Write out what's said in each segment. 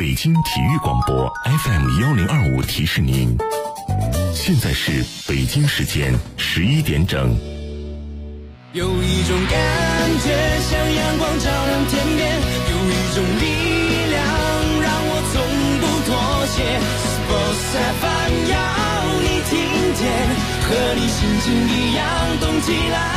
北京体育广播 FM1025提示您，现在是北京时间11点整。 有一种感觉像阳光照亮天边，有一种力量让我从不妥协。Sports FM 要你听见，和你心情一样动起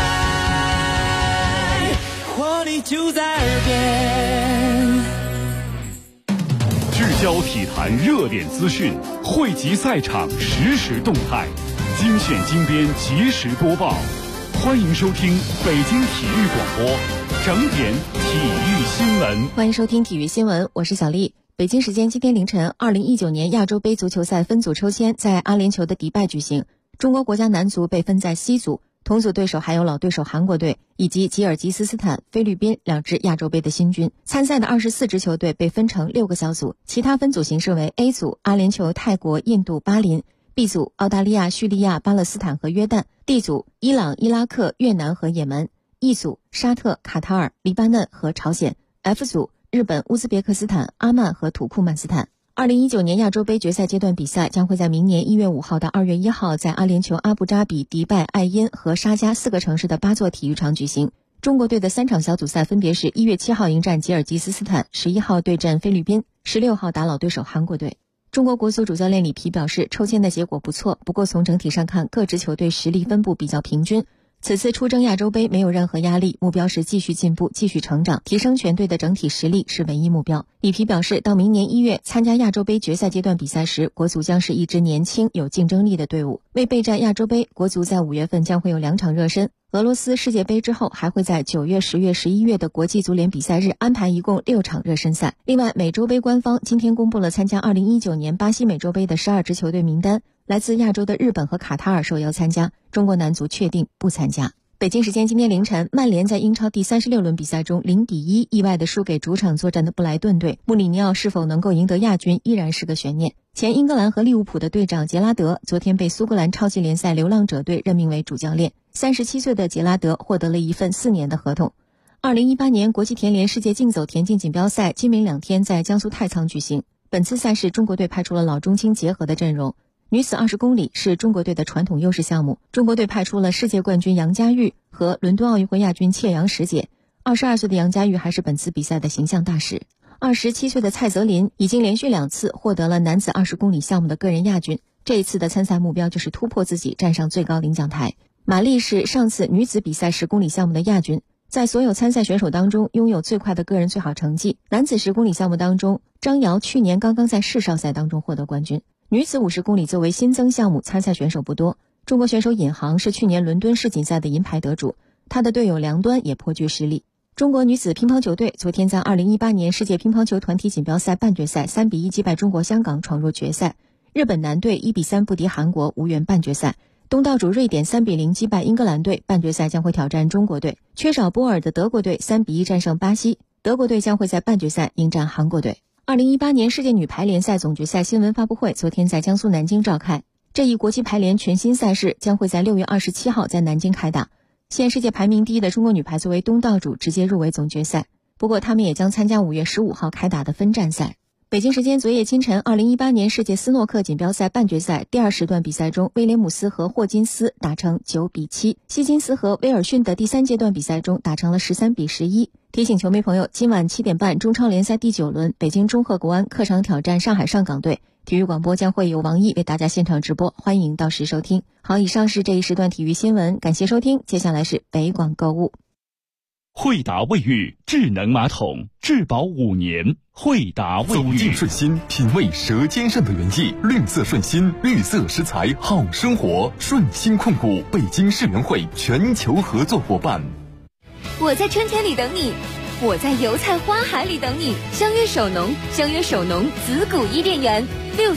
来，活力就在耳边。 聚焦体坛热点资讯，汇集赛场实时动态，精选精编及时播报。欢迎收听北京体育广播整点体育新闻。 欢迎收听体育新闻，我是小丽。北京时间今天凌晨，2019年亚洲杯足球赛分组抽签在阿联酋的迪拜举行。中国国家男足被分在西组，同组对手还有老对手韩国队以及吉尔吉斯斯坦、菲律宾两支亚洲杯的新军。参赛的24支球队被分成6个小组，其他分组形式为 A 组阿联酋、泰国、印度、巴林， B 组澳大利亚、叙利亚、巴勒斯坦和约旦， D 组伊朗、伊拉克、越南和也门， E 组沙特、卡塔尔、黎巴嫩和朝鲜， F 组日本、乌兹别克斯坦、阿曼和土库曼斯坦。2019年亚洲杯决赛阶段比赛将会在明年1月5号到2月1号在阿联酋阿布扎比、迪拜、艾因和沙迦4个城市的8座体育场举行。中国队的3场小组赛分别是1月7号迎战吉尔吉斯斯坦， 11号对阵菲律宾， 16号打老对手韩国队。中国国足主教练里皮表示，抽签的结果不错，不过从整体上看，各支球队实力分布比较平均。此次出征亚洲杯没有任何压力，目标是继续进步、继续成长，提升全队的整体实力是唯一目标。里皮表示，到明年1月参加亚洲杯决赛阶段比赛时，国足将是一支年轻、有竞争力的队伍。为备战亚洲杯，国足在5月份将会有2场热身。俄罗斯世界杯之后，还会在9月、10月、11月的国际足联比赛日安排一共6场热身赛。另外，美洲杯官方今天公布了参加2019年巴西美洲杯的12支球队名单，来自亚洲的日本和卡塔尔受邀参加，中国男足确定不参加。北京时间今天凌晨，曼联在英超第36轮比赛中0-1意外地输给主场作战的布莱顿队，穆里尼奥是否能够赢得亚军依然是个悬念。前英格兰和利物浦的队长杰拉德昨天被苏格兰超级联赛流浪者队任命为主教练。37岁的杰拉德获得了一份4年的合同。2018年国际田联世界竞走田径锦标赛今明2天在江苏太仓举行。本次赛事中国队派出了老中青结合的阵容。女子20公里是中国队的传统优势项目，中国队派出了世界冠军杨佳玉和伦敦奥运会亚军切杨石姐。22岁的杨佳玉还是本次比赛的形象大使。27岁的蔡泽林已经连续2次获得了男子20公里项目的个人亚军，这一次的参赛目标就是突破自己，站上最高领奖台。马丽是上次女子比赛10公里项目的亚军，在所有参赛选手当中拥有最快的个人最好成绩。男子10公里项目当中，张瑶去年刚刚在世少赛当中获得冠军。女子50公里作为新增项目，参赛选手不多。中国选手尹航是去年伦敦世锦赛的银牌得主，他的队友梁端也颇具实力。中国女子乒乓球队昨天在2018年世界乒乓球团体锦标赛半决赛3-1击败中国香港，闯入决赛。日本男队1-3不敌韩国，无缘半决赛。东道主瑞典3-0击败英格兰队，半决赛将会挑战中国队。缺少波尔的德国队3-1战胜巴西，德国队将会在半决赛迎战韩国队。2018年世界女排联赛总决赛新闻发布会昨天在江苏南京召开，这一国际排联全新赛事将会在6月27号在南京开打。现世界排名第一的中国女排作为东道主直接入围总决赛，不过他们也将参加5月15号开打的分站赛。北京时间昨夜清晨，2018年世界斯诺克锦标赛半决赛第2时段比赛中，威廉姆斯和霍金斯打成9-7，希金斯和威尔逊的第3阶段比赛中打成了13-11。提醒球迷朋友，今晚7点半中超联赛第9轮，北京中赫国安客场挑战上海上港队。体育广播将会有王毅为大家现场直播，欢迎到时收听。好，以上是这一时段体育新闻，感谢收听。接下来是北广购物。 惠达卫浴智能马桶，质保5年。惠达卫浴， 走进顺心，品味舌尖上的原意。绿色顺心，绿色食材好生活。顺心控股北京世园会全球合作伙伴。 我在春天里等你，我在油菜花海里等你。相约首农，相约首农紫谷伊甸园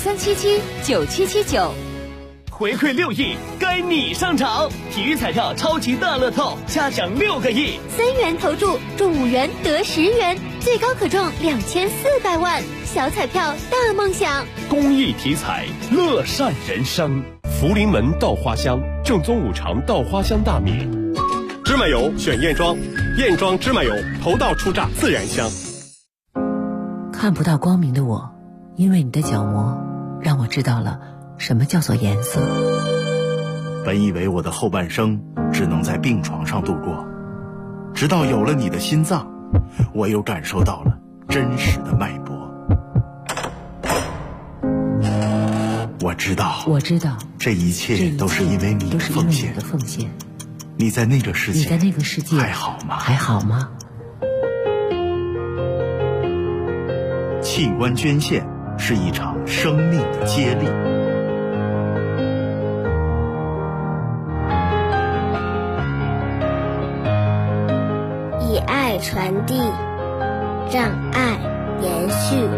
，63779779。 回馈6亿，该你上场！体育彩票超级大乐透，下奖6个亿 ，3元投注中5元得10元，最高可中2400万。小彩票大梦想， 公益体彩，乐善人生。 福临门稻花香，正宗5常稻花香大米。芝麻油选燕庄，燕庄芝麻油头道出榨自然香。 看不到光明的我， 因为你的角膜让我知道了什么叫做颜色。 本以为我的后半生只能在病床上度过，直到有了你的心脏，我又感受到了真实的脉搏。我知道，这一切都是因为你的奉献。你在那个世界还好吗？器官捐献是一场生命的接力。 以爱传递，让爱延续。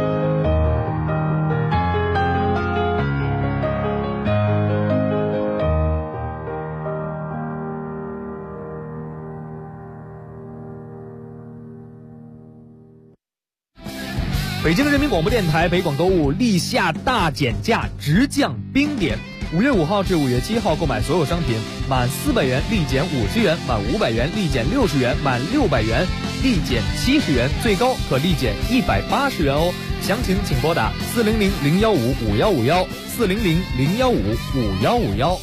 北京人民广播电台北广购物立夏大减价，直降冰点。5月5号至5月7号购买所有商品，满400元立减50元，满500元立减60元，满600元立减70元，最高可立减180元哦。详情请拨打400-015-5151 400-015-5151。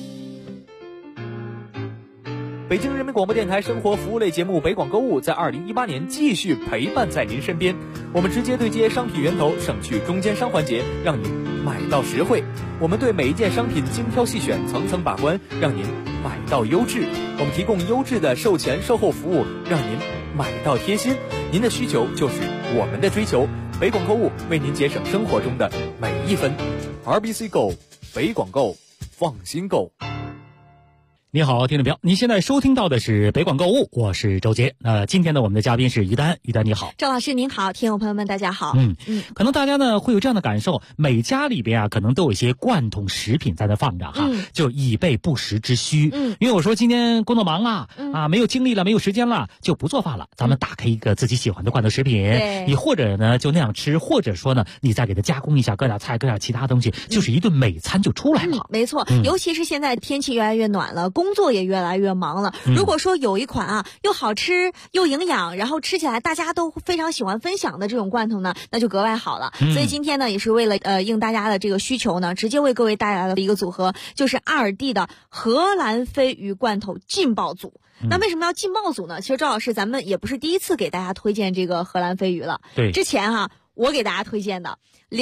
北京人民广播电台生活服务类节目北广购物在2018年继续陪伴在您身边，我们直接对接商品源头，省去中间商环节，让您买到实惠。我们对每一件商品精挑细选，层层把关，让您买到优质。我们提供优质的售前售后服务，让您买到贴心。您的需求就是我们的追求，北广购物为您节省生活中的每一分。RBC Go， 北广购，放心购。 你好，听众朋友，您现在收听到的是北广购物，我是周杰。今天呢，我们的嘉宾是于丹，于丹你好。 赵老师您好，听友朋友们大家好。 可能大家呢会有这样的感受，每家里边啊可能都有一些罐头食品在那放着哈，就以备不时之需。因为我说今天工作忙了，没有精力了，没有时间了，就不做饭了，咱们打开一个自己喜欢的罐头食品，你或者呢就那样吃，或者说呢你再给它加工一下，搁点菜，搁点其他东西，就是一顿美餐就出来了。 没错，尤其是现在天气越来越暖了，工作也越来越忙了。如果说有一款啊又好吃又营养，然后吃起来大家都非常喜欢分享的这种罐头呢，那就格外好了。所以今天呢也是为了应大家的这个需求呢，直接为各位带来了一个组合，就是阿尔蒂的荷兰飞鱼罐头劲爆组。那为什么要劲爆组呢？其实赵老师咱们也不是第一次给大家推荐这个荷兰飞鱼了。 对， 之前我给大家推荐的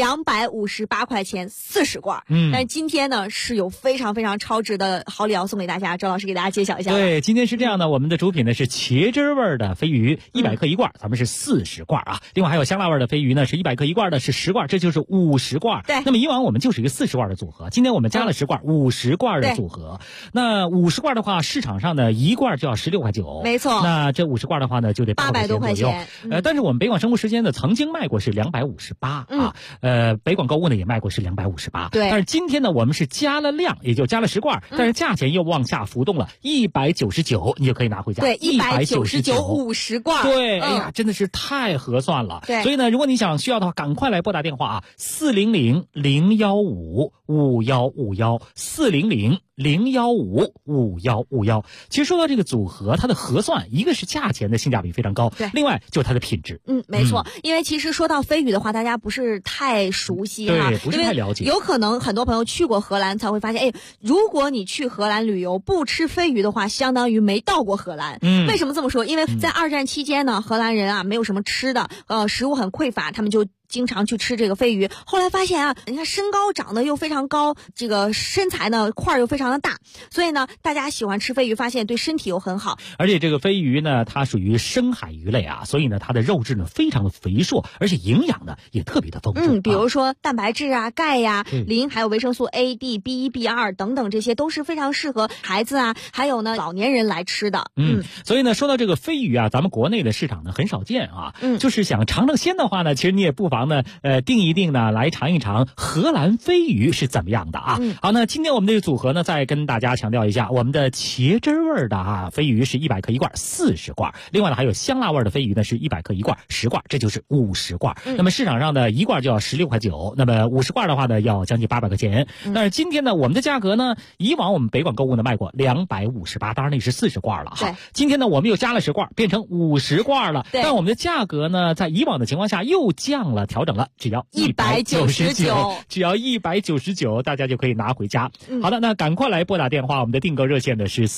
258块钱40罐，但是今天呢是有非常非常超值的好礼要送给大家，赵老师给大家揭晓一下。 对，今天是这样的，我们的主品呢是茄汁味的飞鱼，100克一罐，咱们是40罐啊。另外还有香辣味的飞鱼呢，是100克一罐的，是10罐，这就是50罐。 对， 那么以往我们就是一个40罐的组合，今天我们加了10罐，50罐的组合。那50罐的话，市场上呢一罐就要16块9， 没错。 那这50罐的话呢，就得 800多块钱。 但是我们北广生活时间呢，曾经卖过是258啊。北广购物呢也卖过是258， 对。 但是今天呢，我们是加了量，也就加了10罐，但是价钱又往下浮动了，199，你就可以拿回家。 对，199 50罐。 对，哎呀，真的是太合算了。 对。 所以呢，如果你想需要的话，赶快来拨打电话啊，400-015-5151 400-015-5151。其实说到这个组合，它的核算，一个是价钱的性价比非常高， 对， 另外就是它的品质。 没错，因为其实说到飞鱼的话，大家不是太熟悉对，不是太了解。 有可能很多朋友去过荷兰才会发现，如果你去荷兰旅游不吃飞鱼的话，相当于没到过荷兰。为什么这么说？因为在2战期间呢，荷兰人啊没有什么吃的，食物很匮乏，他们就经常去吃这个飞鱼。后来发现啊，你看身高长得又非常高，这个身材呢块又非常的大，所以呢大家喜欢吃飞鱼，发现对身体又很好。 而且这个飞鱼呢，它属于深海鱼类啊，所以呢它的肉质呢非常的肥硕，而且营养呢也特别的丰富。 比如说蛋白质啊、钙呀、磷，还有维生素 A、D、B1、B2 等等，这些都是非常适合孩子啊，还有呢老年人来吃的。 所以呢说到这个飞鱼啊，咱们国内的市场呢很少见啊。就是想尝尝鲜的话呢，其实你也不妨呢定一定呢来尝一尝荷兰飞鱼是怎么样的啊。好，那今天我们这个组合呢再跟大家强调一下，我们的茄汁味的飞鱼是100克一罐40罐，另外呢还有香辣味的飞鱼呢是100克一罐10罐，这就是50罐。那么市场上的一罐就要16块9，那么50罐的话呢要将近800块钱。但是今天呢我们的价格呢，以往我们北广购物呢卖过258，当然那是40罐了哈。今天呢我们又加了10罐，变成50罐了。但我们的价格呢在以往的情况下又降了调整了，只要199，只要199，大家就可以拿回家。好的，那赶快来拨打电话，我们的订购热线呢是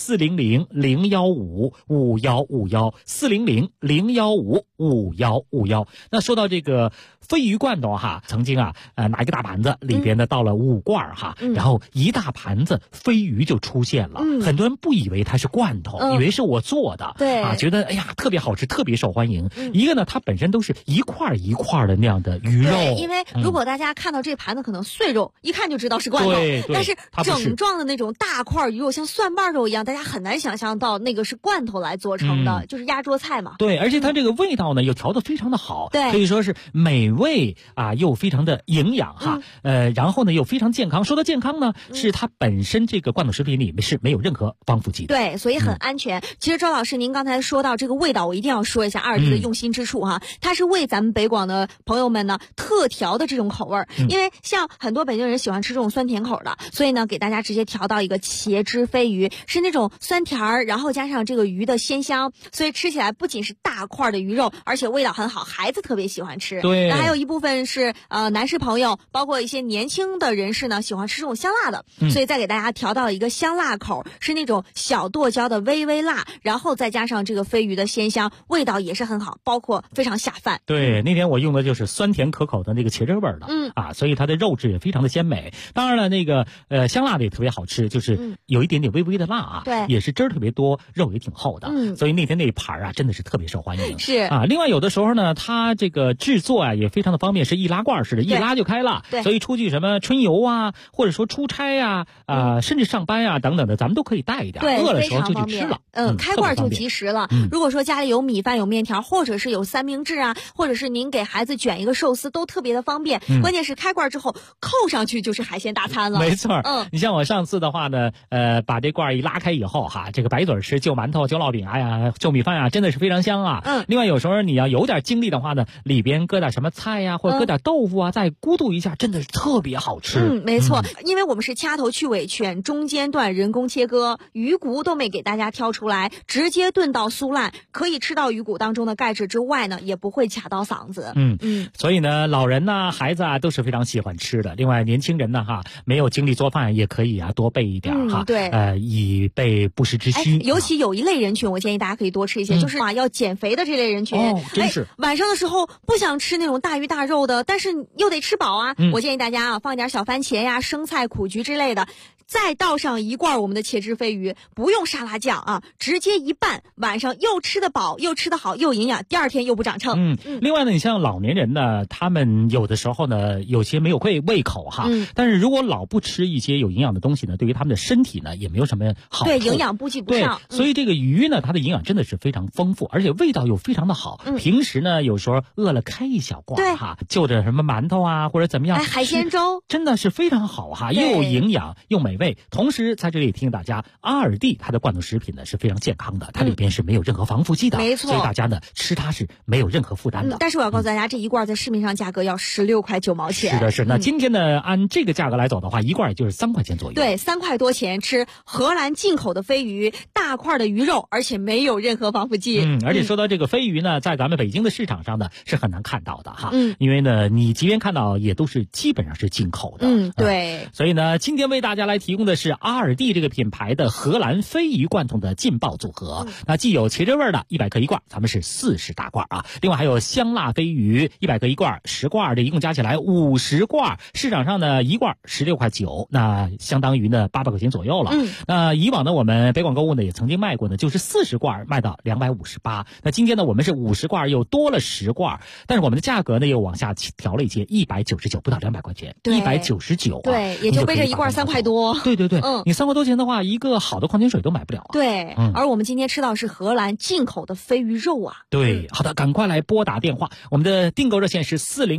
400-015-5151，400-015-5151。那说到这个飞鱼罐头哈，曾经啊拿一个大盘子，里边呢倒了5罐哈，然后一大盘子飞鱼就出现了，很多人不以为它是罐头，以为是我做的， 对啊，觉得哎呀特别好吃，特别受欢迎。一个呢，它本身都是一块一块的那样的鱼肉， 对，因为如果大家看到这盘子可能碎肉，一看就知道是罐头，但是整状的那种大块鱼肉，像蒜瓣肉一样，大家很难想象到那个是罐头来做成的，就是压桌菜嘛。 对，而且它这个味道呢又调得非常的好， 对， 可以说是美味啊，又非常的营养哈，然后呢又非常健康。说到健康呢，是它本身这个罐头食品里面是没有任何防腐剂的， 对，所以很安全。其实周老师您刚才说到这个味道，我一定要说一下阿尔蒂的用心之处哈，它是为咱们北广的朋友们呢特调的这种口味，因为像很多北京人喜欢吃这种酸甜口的，所以呢给大家直接调到一个茄汁飞鱼，是那种酸甜儿，然后加上这个鱼的鲜香，所以吃起来不仅是大块的鱼肉，而且味道很好，孩子特别喜欢吃。 对， 那还有一部分是男士朋友，包括一些年轻的人士呢喜欢吃这种香辣的，所以再给大家调到一个香辣口，是那种小剁椒的微微辣，然后再加上这个飞鱼的鲜香，味道也是很好，包括非常下饭。 对，那天我用的就是酸甜可口的那个茄汁味的，所以它的肉质也非常的鲜美。当然了，那个香辣的也特别好吃，就是有一点点微微的辣啊， 对， 也是汁儿特别多，肉也挺厚的，所以那天那一盘啊真的是特别受欢迎。 是啊，另外有的时候呢，它这个制作啊也非常的方便，是易拉罐式的，一拉就开了， 对， 所以出去什么春游啊，或者说出差啊，甚至上班啊等等的，咱们都可以带一点，饿的时候就去吃了， 开罐就及时了。如果说家里有米饭有面条，或者是有三明治啊，或者是您给孩子卷一个寿司，都特别的方便。关键是开罐之后扣上去就是海鲜大餐了。 没错，你像我上次的话呢，把这罐一拉开以后哈，这个白嘴吃就馒头、就烙饼呀、就米饭呀，真的是非常香啊。另外有时候你要有点精力的话呢，里边搁点什么菜呀，或者搁点豆腐啊，再咕嘟一下，真的是特别好吃。 没错，因为我们是掐头去尾，选中间段人工切割，鱼骨都没给大家挑出来，直接炖到酥烂，可以吃到鱼骨当中的钙质之外呢，也不会卡到嗓子。 所以呢，老人呐、孩子啊都是非常喜欢吃的。另外，年轻人呢哈，没有精力做饭也可以啊，多备一点哈。 对， 以备不时之需。 尤其有一类人群，我建议大家可以多吃一些，就是要减肥的这类人群。 真是晚上的时候不想吃那种大鱼大肉的，但是又得吃饱啊。我建议大家啊，放一点小番茄呀、生菜、苦菊之类的。再倒上一罐我们的茄汁飞鱼，不用沙拉酱啊，直接一拌，晚上又吃得饱，又吃得好，又营养，第二天又不长秤。 另外呢，你像老年人呢，他们有的时候呢，有些没有胃口哈，但是如果老不吃一些有营养的东西呢，对于他们的身体呢，也没有什么好处。 对，营养补给不上。 所以这个鱼呢，它的营养真的是非常丰富，而且味道又非常的好。平时呢，有时候饿了开一小罐哈，就着什么馒头啊，或者怎么样， 海鲜粥真的是非常好哈，又有营养又美味。同时在这里提醒大家，阿尔蒂它的罐头食品呢是非常健康的，它里边是没有任何防腐剂的， 没错， 所以大家呢吃它是没有任何负担的。 但是我要告诉大家，这一罐在市面上价格要16块9毛钱。 是的，是。那今天呢，按这个价格来走的话，一罐也就是3块钱左右。 对，3块多钱吃荷兰进口的飞鱼，大块的鱼肉，而且没有任何防腐剂。 而且说到这个飞鱼呢，在咱们北京的市场上呢是很难看到的哈。因为呢，你即便看到，也都是基本上是进口的。 对。 所以呢，今天为大家来提供的是阿尔蒂这个品牌的荷兰飞鱼罐头的劲爆组合。那既有茄汁味的100克一罐，咱们是40大罐啊。另外还有香辣飞鱼100克一罐，10罐，这一共加起来50罐。市场上呢一罐16块9，那相当于呢800块钱左右了。那以往呢我们北广购物呢也曾经卖过呢，就是40罐卖到258。那今天呢我们是50罐又多了10罐，但是我们的价格呢又往下调了一些，199，不到200块钱，199。 对，也就背着一罐3块多。 对，你3块多钱的话，一个好的矿泉水都买不了啊。 对，而我们今天吃到是荷兰进口的飞鱼肉啊。 对，好的，赶快来拨打电话，我们的订购热线是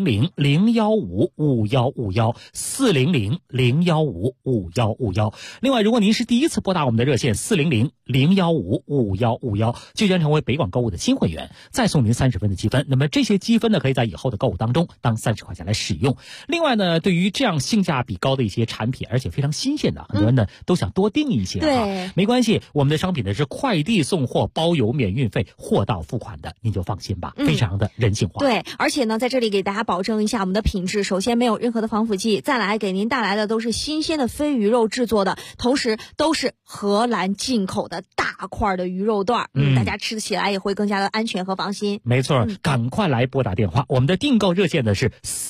400-015-5151，400-015-5151。另外，如果您是第一次拨打我们的热线400-015-5151，就将成为北广购物的新会员，再送您30分的积分。那么这些积分呢，可以在以后的购物当中当30块钱来使用。另外呢，对于这样性价比高的一些产品，而且非常新鲜鲜的，很多人呢都想多订一些对， 没关系，我们的商品呢是快递送货，包邮免运费，货到付款的，您就放心吧，非常的人性化。 对，而且呢，在这里给大家保证一下我们的品质，首先没有任何的防腐剂，再来给您带来的都是新鲜的飞鱼肉制作的，同时都是荷兰进口的大块的鱼肉段，大家吃起来也会更加的安全和放心。 没错，赶快来拨打电话，我们的订购热线呢是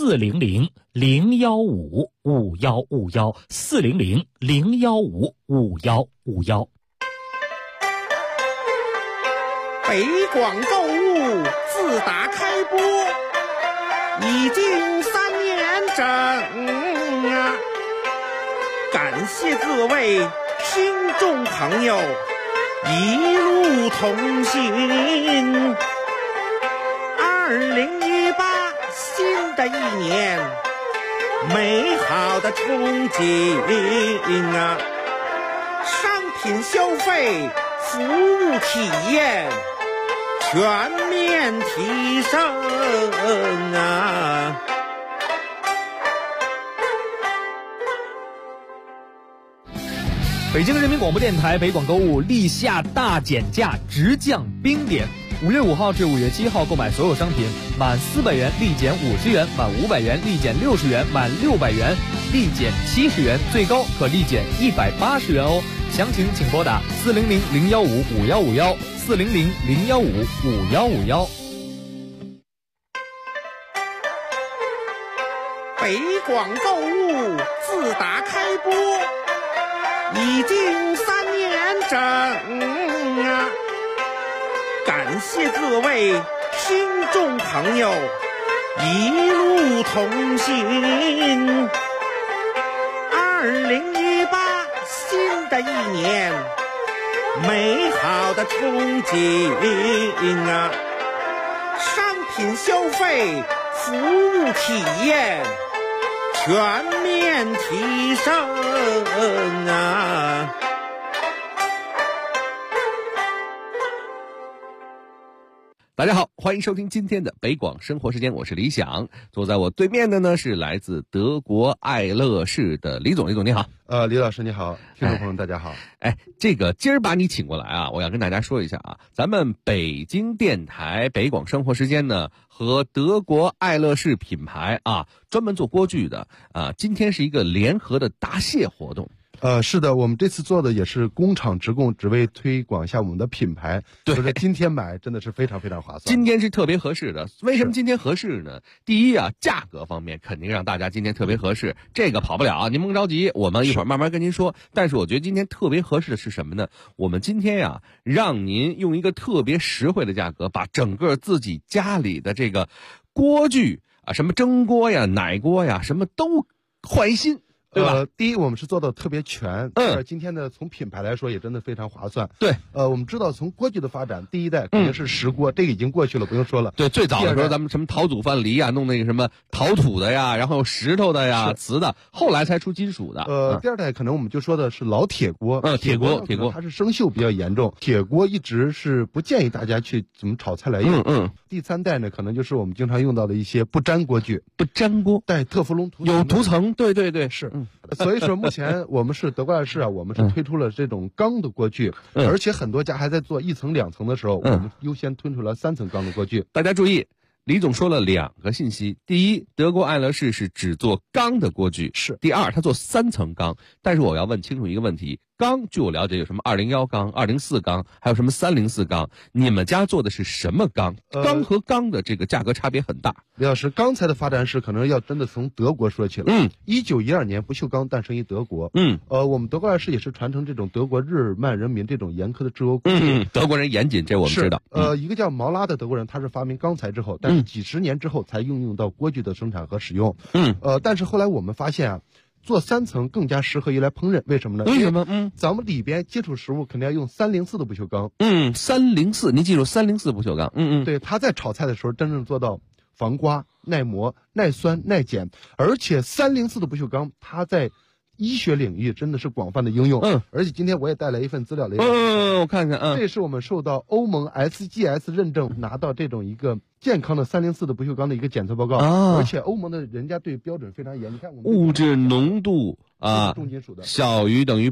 400-015-5151，400-015-5151。 北广购物自打开播已经3年整啊，感谢各位听众朋友一路同行。2018新的一年，美好的憧憬啊，商品消费，服务体验全面提升啊！ 北京人民广播电台北广购物立夏大减价，直降冰点。5月5号至5月7号购买所有商品，满400元立减50元，满500元立减60元，满600元立减70元，最高可立减180元哦。详情请拨打400-015-5151，400-015-5151。 北广购物自打开播已经3年整啊，感谢各位听众朋友一路同行。2018新的一年，美好的憧憬啊，商品消费，服务体验全面提升啊！ 大家好，欢迎收听今天的北广生活时间，我是李想。坐在我对面的呢是来自德国爱乐士的李总。李总你好。 李老师你好，听众朋友大家好。 这个今儿把你请过来啊，我要跟大家说一下啊，咱们北京电台北广生活时间呢和德国爱乐士品牌啊，专门做锅具的啊，今天是一个联合的答谢活动。 是的，我们这次做的也是工厂直供，只为推广一下我们的品牌。 对， 就是今天买真的是非常非常划算。 今天是特别合适的，为什么今天合适呢？第一啊，价格方面肯定让大家今天特别合适，这个跑不了，您甭着急，我们一会儿慢慢跟您说。但是我觉得今天特别合适的是什么呢？我们今天呀，让您用一个特别实惠的价格，把整个自己家里的这个锅具啊，什么蒸锅呀、奶锅呀，什么都换新。对吧？ 第一，我们是做的特别全。今天呢，从品牌来说也真的非常划算。 对， 我们知道从锅具的发展，第一代肯定是石锅，这个已经过去了，不用说了。 对，最早的时候咱们什么陶祖饭梨啊，弄那个什么陶土的呀，然后石头的呀、瓷的，后来才出金属的。 第二代可能我们就说的是老铁锅。 铁锅它是生锈比较严重，铁锅一直是不建议大家去怎么炒菜来用。第三代呢，可能就是我们经常用到的一些不粘锅具。 不粘锅带特氟龙涂层， 有涂层。对对对， 是。所以说目前我们是德国爱乐士啊，我们是推出了这种钢的锅具，而且很多家还在做1层2层的时候，我们优先推出了3层钢的锅具。 大家注意，李总说了2个信息：第一，德国爱乐士是只做钢的锅具； 是。 第二，他做3层钢。但是我要问清楚一个问题：钢，据我了解有什么201钢、204钢，还有什么304钢？你们家做的是什么钢？钢和钢的这个价格差别很大。 李老师，钢材的发展史可能要真的从德国说起了。1912年不锈钢诞生于德国。我们德国爱乐士也是传承这种德国日耳曼人民这种严苛的制欧工艺。 德国人严谨，这我们知道。 一个叫毛拉的德国人，他是发明钢材之后，但是几十年之后才应用到锅具的生产和使用。但是后来我们发现啊，做3层更加适合于来烹饪，为什么呢？ 为什么？ 咱们里边接触食物肯定要用304的不锈钢。 304，您记住304不锈钢。 对，它在炒菜的时候真正做到防刮、耐磨、耐酸、耐碱，而且304的不锈钢，它在医学领域真的是广泛的应用。而且今天我也带来一份资料来。 我看看。 这是我们受到欧盟 SGS 认证，拿到这种一个健康的304的不锈钢的一个检测报告。而且欧盟的人家对标准非常严。你看我们物质浓度啊， 重金属的， 小于等于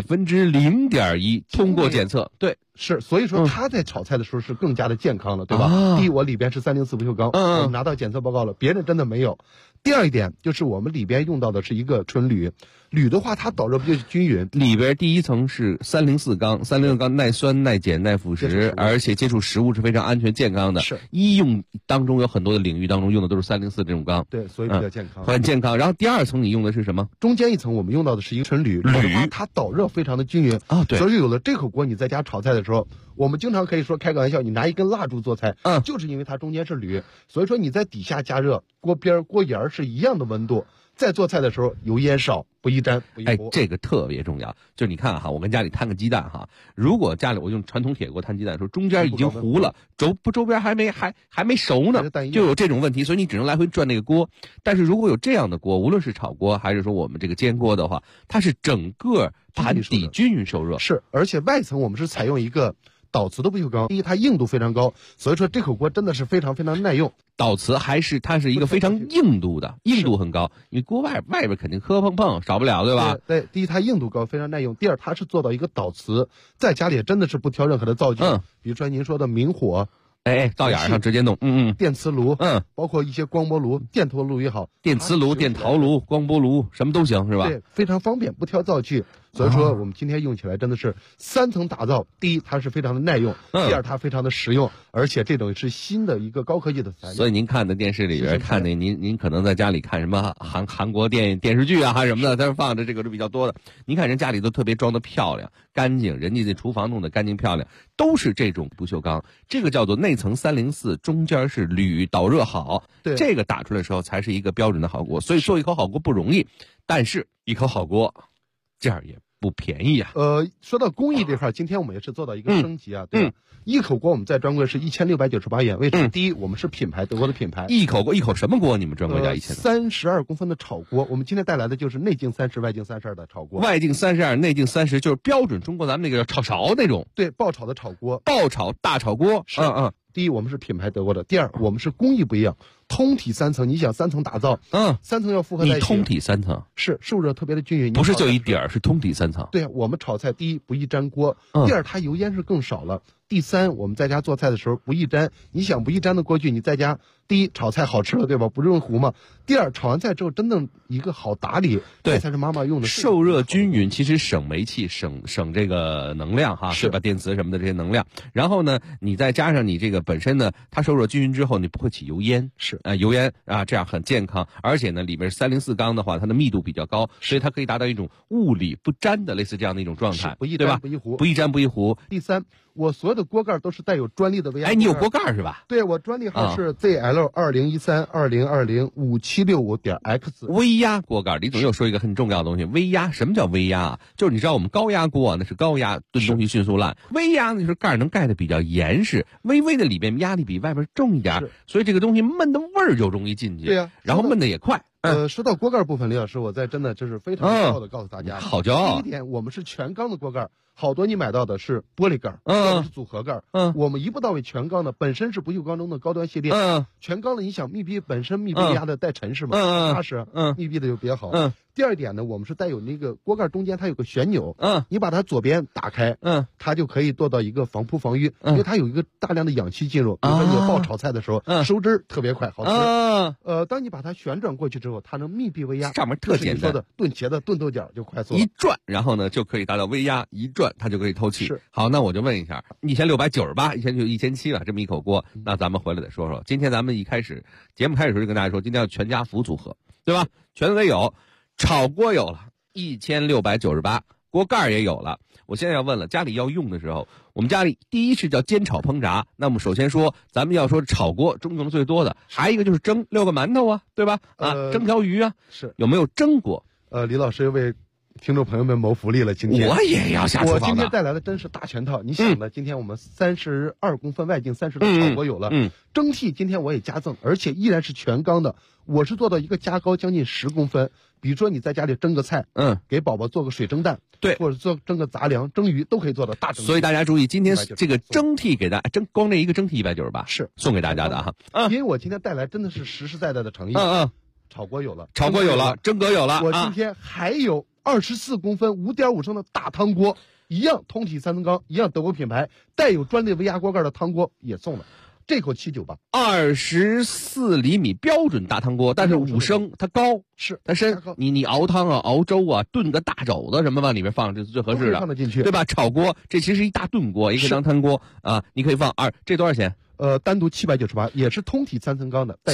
0.1%，通过检测，对。 是，所以说它在炒菜的时候是更加的健康了，对吧？第一，我里边是304不锈钢，我们拿到检测报告了，别人真的没有。第二一点就是我们里边用到的是一个纯铝，铝的话它导热比较均匀。 里边第一层是304钢，304钢耐酸、耐碱、耐腐蚀，而且接触食物是非常安全健康的。 是， 医用当中有很多的领域当中用的都是304这种钢， 对，所以比较健康， 很健康。然后第二层你用的是什么？ 中间一层我们用到的是一个纯铝，铝它导热非常的均匀啊，对。 所以有了这口锅，你在家炒菜的时候，我们经常可以说开个玩笑，你拿一根蜡烛做菜，就是因为它中间是铝，所以说你在底下加热，锅边锅沿是一样的温度，在做菜的时候油烟少，不易粘不易糊。 这个特别重要。就你看哈，我跟家里摊个鸡蛋哈，如果家里我用传统铁锅摊鸡蛋的时候，中间已经糊了，周边还没熟呢，就有这种问题，所以你只能来回转那个锅。但是如果有这样的锅，无论是炒锅还是说我们这个煎锅的话，它是整个盘底均匀受热， 是，而且外层我们是采用一个导瓷的不锈钢，第一它硬度非常高，所以说这口锅真的是非常非常耐用。 导瓷它是一个非常硬度的，硬度很高，因为锅外边肯定磕碰碰少不了，对吧？ 对，第一它硬度高，非常耐用；第二它是做到一个导瓷，在家里也真的是不挑任何的灶具，比如说您说的明火。 灶眼上直接弄， 电磁炉，包括一些光波炉、电陶炉也好， 电磁炉、电陶炉、光波炉什么都行，是吧？ 对，非常方便，不挑灶具。所以说我们今天用起来真的是3层打造，第一它是非常的耐用，第二它非常的实用，而且这种是新的一个高科技的材料。 所以您看的电视里边看的，您可能在家里看什么韩国电视剧啊，还是什么的，但是放着这个是比较多的。您看人家里都特别装的漂亮、干净，人家这厨房弄得干净漂亮，都是这种不锈钢，这个叫做内层304，中间是铝，导热好。 对， 这个打出来的时候才是一个标准的好锅。所以做一口好锅不容易，但是一口好锅这样也不便宜啊。 说到工艺这块，今天我们也是做到一个升级啊，对吧？一口锅我们在专柜是1698元，为什么？第一，我们是品牌，德国的品牌。 一口锅，一口什么锅？你们专柜价 32公分的炒锅，我们今天带来的就是内径30、外径32的炒锅。 外径32，内径30，就是标准中国咱们那个炒勺那种。 对，爆炒的炒锅， 爆炒大炒锅。 第一，我们是品牌德国的；第二，我们是工艺不一样，通体3层。你想3层打造，3层要复合在一起。 你通体3层是受热特别的均匀， 不是就一点儿，是通体3层。 对，我们炒菜第一不易粘锅，第二它油烟是更少了，第三我们在家做菜的时候不易粘。你想不易粘的锅具，你在家第一炒菜好吃了，对吧？不用糊嘛。第二炒完菜之后真正一个好打理， 对， 这才是妈妈用的。 受热均匀，其实省煤气，省这个能量哈，对吧？电磁什么的这些能量。然后呢，你再加上你这个本身呢，它受热均匀之后，你不会起油烟，油烟啊，这样很健康。而且呢，里边304钢的话，它的密度比较高，所以它可以达到一种物理不粘的类似这样的一种状态， 不易对吧？ 不易糊， 不易粘不易糊。 第三，我所有的锅盖都是带有专利的微压。 你有锅盖是吧？ 对，我专利号是 ZL201320205765.X。 微压锅盖，李总又说一个很重要的东西，微压。什么叫微压啊？就是你知道我们高压锅那是高压炖东西迅速烂，微压呢就是盖能盖的比较严实，微微的里边压力比外边重一点，所以这个东西焖的味儿就容易进去。 对呀， 然后焖的也快。 说到锅盖部分，李老师，我在真的就是非常骄傲的告诉大家， 好骄傲。 第一点，我们是全钢的锅盖，好多你买到的是玻璃盖，要么是组合盖，我们一步到位全钢的，本身是不锈钢中的高端系列，全钢的，你想密闭本身密闭压的带沉实嘛，踏实，密闭的就比较好。第二点呢，我们是带有那个锅盖中间它有个旋钮，你把它左边打开，它就可以做到一个防扑防淤，因为它有一个大量的氧气进入，比如说你爆炒菜的时候，收汁特别快，好吃。当你把它旋转过去之后，它能密闭微压， 上面特简单， 说的炖茄子、炖豆角就快速一转，然后呢就可以达到微压，一转它就可以透气。好，那我就问一下，1698，以前就1700了，这么一口锅，那咱们回来得说说，今天咱们节目开始的时候就跟大家说，今天要全家福组合，对吧？全都得有。炒锅有了1698，锅盖也有了。我现在要问了，家里要用的时候，我们家里第一是叫煎炒烹炸，那么首先说咱们要说炒锅中用的最多的，还有一个就是蒸6个馒头啊，对吧？蒸条鱼啊， 是有没有蒸锅？ 李老师为听众朋友们谋福利了，今天我也要下厨房的。 我今天带来的真是大全套，你想的，今天我们32公分外径30的炒锅有了，蒸屉今天我也加赠，而且依然是全钢的，我是做到一个加高将近10公分。比如说你在家里蒸个菜，给宝宝做个水蒸蛋， 对， 或者蒸个杂粮、蒸鱼都可以做到大蒸屉。 所以大家注意，今天这个蒸屉给大家光这一个蒸屉198 是送给大家的哈。 因为我今天带来真的是实实在在的诚意。炒锅有了， 炒锅有了，蒸锅有了， 我今天还有 24公分5.5升的大汤锅，一样通体3层缸，一样德国品牌，带有专利微压锅盖的汤锅也送了。这口798 24厘米标准大汤锅，但是5升，它高， 是它深。你熬汤啊、熬粥啊、炖个大肘子什么往里面放，这是最合适的， 放得进去， 对吧？炒锅，这其实是一大炖锅，也可以当汤锅啊。你可以放这多少钱？ 单独798，也是通体3层缸的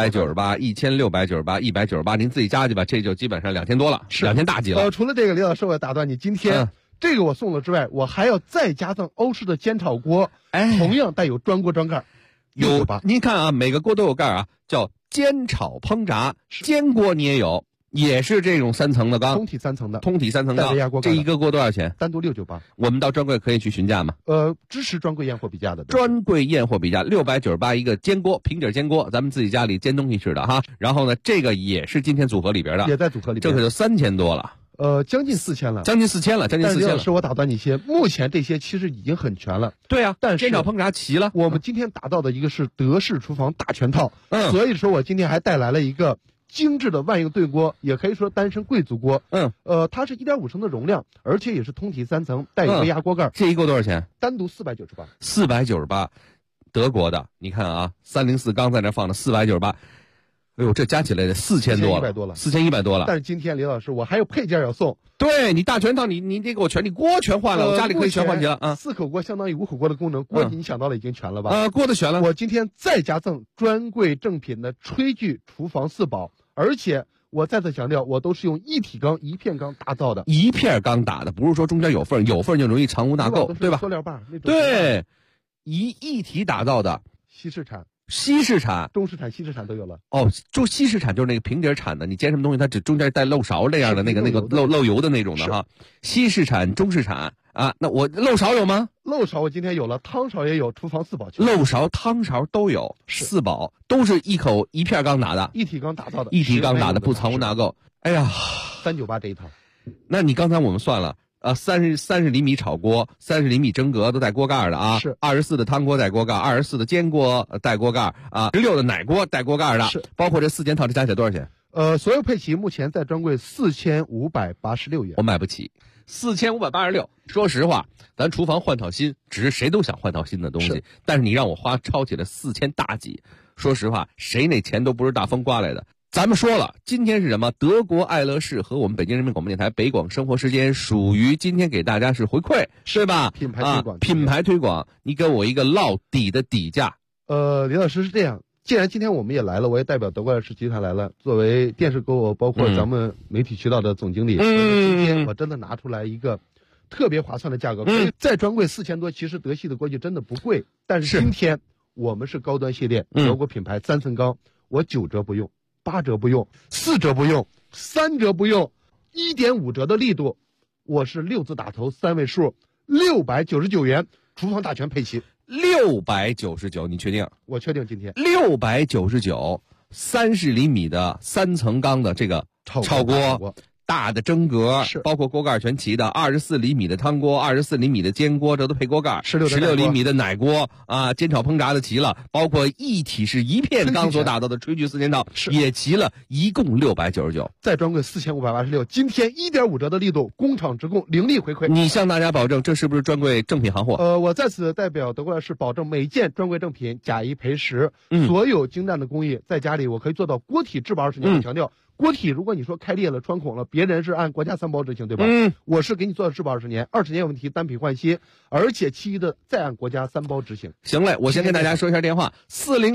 ，798、1698、198，您自己加去吧，这就基本上2000多了，是2000大几了。 除了这个，李老师，我打断你，今天。这个我送了之外，我还要再加赠欧式的煎炒锅，同样带有专锅专盖。 有，您看啊，每个锅都有盖啊，叫煎炒烹炸，煎锅你也有，也是这种3层的缸， 通体3层的， 缸，这一个锅多少钱？ 单独698。 我们到专柜可以去询价吗？ 支持专柜验货比价的。 专柜验货比价，698一个煎锅，平底煎锅，咱们自己家里煎东西吃的哈。然后呢，这个也是今天组合里边的， 也在组合里边， 这可就3000多了。 将近4000了， 将近4000了。 但李老师，我打断你些，目前这些其实已经很全了。 对啊， 但是煎炒烹炸齐了。 我们今天打造的一个是德式厨房大全套，所以说我今天还带来了一个精致的万用对锅，也可以说单身贵族锅。它是1.5升的容量，而且也是通体3层，带有微压锅盖。 这一个多少钱？ 单独498。 498，德国的，你看啊，304缸在那放的498。哎呦，这加起来得4100多了，4100多了。 但是今天李老师，我还有配件要送。 对你大全套，你得给我全，你锅全换了，我家里可以全换起来啊。 4口锅相当于5口锅的功能，锅你想到了已经全了吧？ 锅的全了。 我今天再加赠专柜正品的炊具厨房4宝，而且我再次强调，我都是用一体缸一片缸打造的， 一片缸打的，不是说中间有缝就容易藏污纳垢，对吧？ 塑料把那种。 对，一体打造的，西式产、 中式产、西式产都有了。 就西式产就是那个平底产的，你煎什么东西它只中间带漏勺那样的那个漏油的那种的哈。西式产、中式产啊，那我漏勺有吗？ 漏勺我今天有了，汤勺也有，厨房4宝。 漏勺、汤勺都有，4宝都是一片缸打的， 一体缸打造的， 不藏污纳垢。哎呀 ，398这一套。 那你刚才我们算了。30厘米炒锅，30厘米蒸格都带锅盖的啊， 是 24的汤锅带锅盖，24的煎锅带锅盖啊，16的奶锅带锅盖的， 是包括这4件套，这加起来多少钱？ 所有配齐目前在专柜4586元， 我买不起，4586。说实话，咱厨房换套新，只是谁都想换套新的东西，但是你让我抄起来4000大几，说实话，谁那钱都不是大风刮来的。咱们说了，今天是什么？德国爱乐士和我们北京人民广播电台北广生活时间属于今天给大家是回馈，是吧？ 品牌推广， 品牌推广，你给我一个落底的底价。 李老师是这样，既然今天我们也来了，我也代表德国爱乐士集团来了，作为电视购物包括咱们媒体渠道的总经理，今天我真的拿出来一个特别划算的价格，在专柜4000多，其实德系的锅具真的不贵，但是今天我们是高端系列，德国品牌3层缸，我9折不用。8折不用，4折不用，3折不用，1.5折的力度，我是6字打头3位数，699元，厨房大全配齐 ，699，你确定？ 我确定，今天 699，30厘米的3层缸的这个炒锅。大的蒸格，包括锅盖全齐的，24厘米的汤锅，24厘米的煎锅，这都配锅盖，16厘米的奶锅啊，煎炒烹炸的齐了，包括一体式一片缸所打造的炊具4件套也齐了，一共699， 在专柜4586，今天1.5折的力度，工厂直供，零利回馈。 你向大家保证，这是不是专柜正品行货？ 我在此代表德国爱乐士保证每件专柜正品假一赔10，所有精湛的工艺，在家里我可以做到锅体质保20年，我强调。锅体，如果你说开裂了、穿孔了，别人是按国家3包执行，对吧？我是给你做到质保20年，20年有问题单品换新，而且其余的再按国家3包执行。 行嘞，我先跟大家说一下电话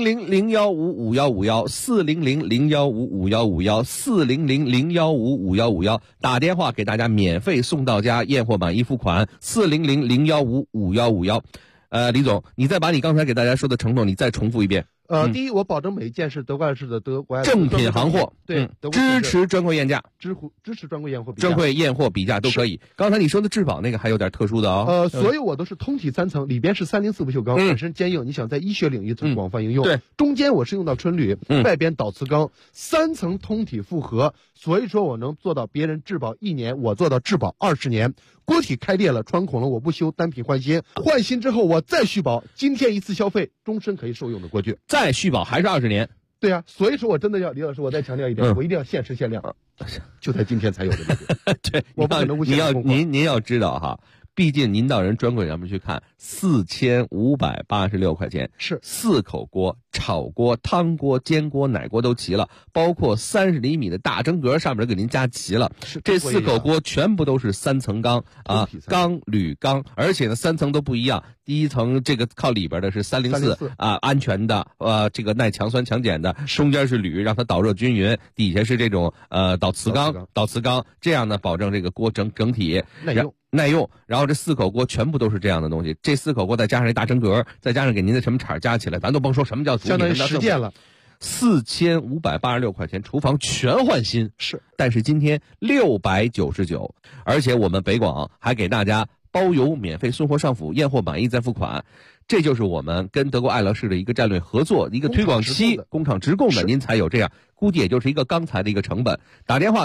：400-015-5151，400-015-5151，400-015-5151，打电话给大家免费送到家，验货版一付款，400-015-5151。李总，你再把你刚才给大家说的承诺，你再重复一遍。 第一，我保证每一件是德国爱乐士的正品行货， 对， 支持专柜验价， 支持专柜验货比价， 专柜验货比价都可以。刚才你说的质保那个还有点特殊的哦。 所有我都是通体3层，里边是304不锈钢，本身坚硬，你想在医学领域广泛应用。 对， 中间我是用到春铝，外边导磁钢，3层通体复合，所以说我能做到别人质保1年，我做到质保20年。锅体开裂了、穿孔了，我不修，单品换新，换新之后我再续保，今天一次消费，终身可以受用的锅具， 再续保还是20年。 对啊，所以说我真的要李老师，我再强调一点，我一定要限时限量。 就在今天才有的。 对， 我不可能无限的您要知道哈。毕竟您到人专柜上面去看，4586块钱是 4口锅、炒锅、汤锅、煎锅、奶锅都齐了，包括30厘米的大蒸格上面给您加齐了。这4口锅全部都是3层钢啊，钢铝钢，而且呢3层都不一样。第一层这个靠里边的是304啊，安全的，这个耐强酸强碱的，中间是铝，让它导热均匀，底下是这种导磁钢，这样呢保证这个锅整体耐用，然后这4口锅全部都是这样的东西，这4口锅再加上一大蒸格，再加上给您的什么铲加起来，咱都甭说什么叫相当于实践了。 4586块钱，厨房全换新是， 但是今天699，而且我们北广还给大家包邮免费送货上府，验货满意再付款。这就是我们跟德国爱乐士的一个战略合作，一个推广期，工厂直供的，您才有这样，估计也就是一个钢材的一个成本。打电话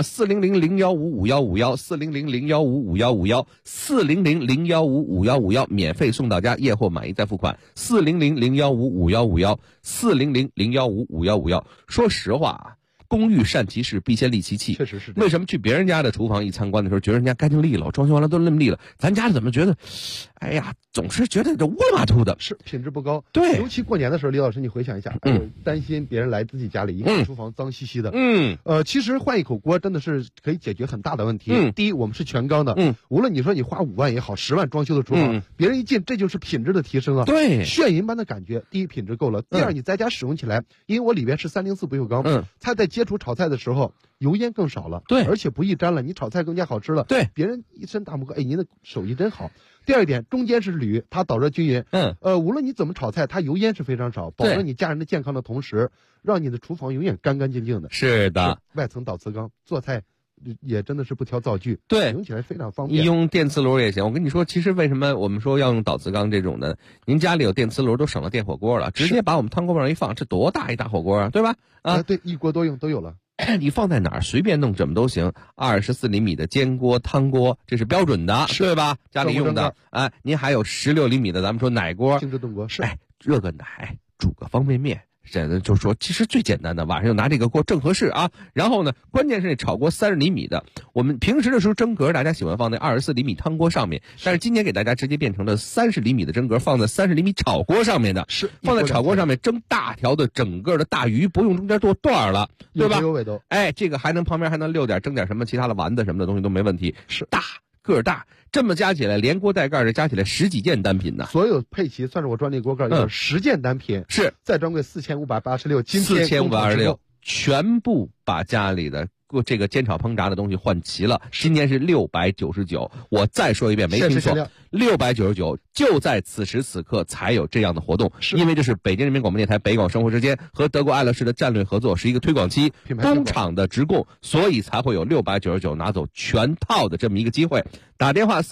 400-015-5151，400-015-5151，400-015-5151，免费送到家，验货满意再付款。400-015-5151，400-015-5151。说实话啊，工欲善其事，必先利其器。 确实是。 为什么去别人家的厨房一参观的时候，觉得人家干净利落，装修完了都那么利落，咱家怎么觉得，哎呀，总是觉得这乌里麻涂的， 是品质不高。 对， 尤其过年的时候，李老师你回想一下，担心别人来自己家里，一看厨房脏兮兮的。其实换一口锅真的是可以解决很大的问题。第一，我们是全钢的，无论你说你花5万也好，10万装修的厨房，别人一进，这就是品质的提升啊。 对， 炫银般的感觉。第一，品质够了；第二，你在家使用起来，因为我里边是304不锈钢，它在接触炒菜的时候，油烟更少了， 对， 而且不易粘了，你炒菜更加好吃了。 对， 别人一伸大拇哥，哎，您的手艺真好。第二点，中间是铝，它导热均匀。无论你怎么炒菜，它油烟是非常少，保证你家人的健康的同时，让你的厨房永远干干净净的。 是的， 外层导磁钢，做菜也真的是不挑灶具， 对， 用起来非常方便。 你用电磁炉也行。我跟你说，其实为什么我们说要用导磁钢这种的？您家里有电磁炉，都省了电火锅了，直接把我们汤锅往上一放，这多大一大火锅啊，对吧？ 对，一锅多用都有了。 你放在哪儿随便弄怎么都行，24厘米的煎锅、汤锅，这是标准的，对吧？家里用的。您还有16厘米的，咱们说奶锅、 精致炖锅，是。 热个奶，煮个方便面。现在就说，其实最简单的，晚上就拿这个锅正合适啊。然后呢，关键是那炒锅30厘米的，我们平时的时候蒸格，大家喜欢放在24厘米汤锅上面，但是今年给大家直接变成了30厘米的蒸格，放在30厘米炒锅上面的， 是放在炒锅上面蒸大条的整个的大鱼，不用中间剁段了，对吧？ 有尾都。 这个还能旁边还能蒸点什么其他的丸子什么的东西都没问题， 是个儿大，这么加起来连锅带盖的加起来10几件单品呢。 所有配齐算是我专利锅盖有10件单品， 是在专柜4586，今天 4586全部把家里的这个煎炒烹炸的东西换齐了。今年是699，我再说一遍，没听错，699就在此时此刻才有这样的活动，因为这是北京人民广播电台北广生活之间和德国爱乐士的战略合作，是一个推广期，工厂的直供，所以才会有699拿走全套的这么一个机会。打电话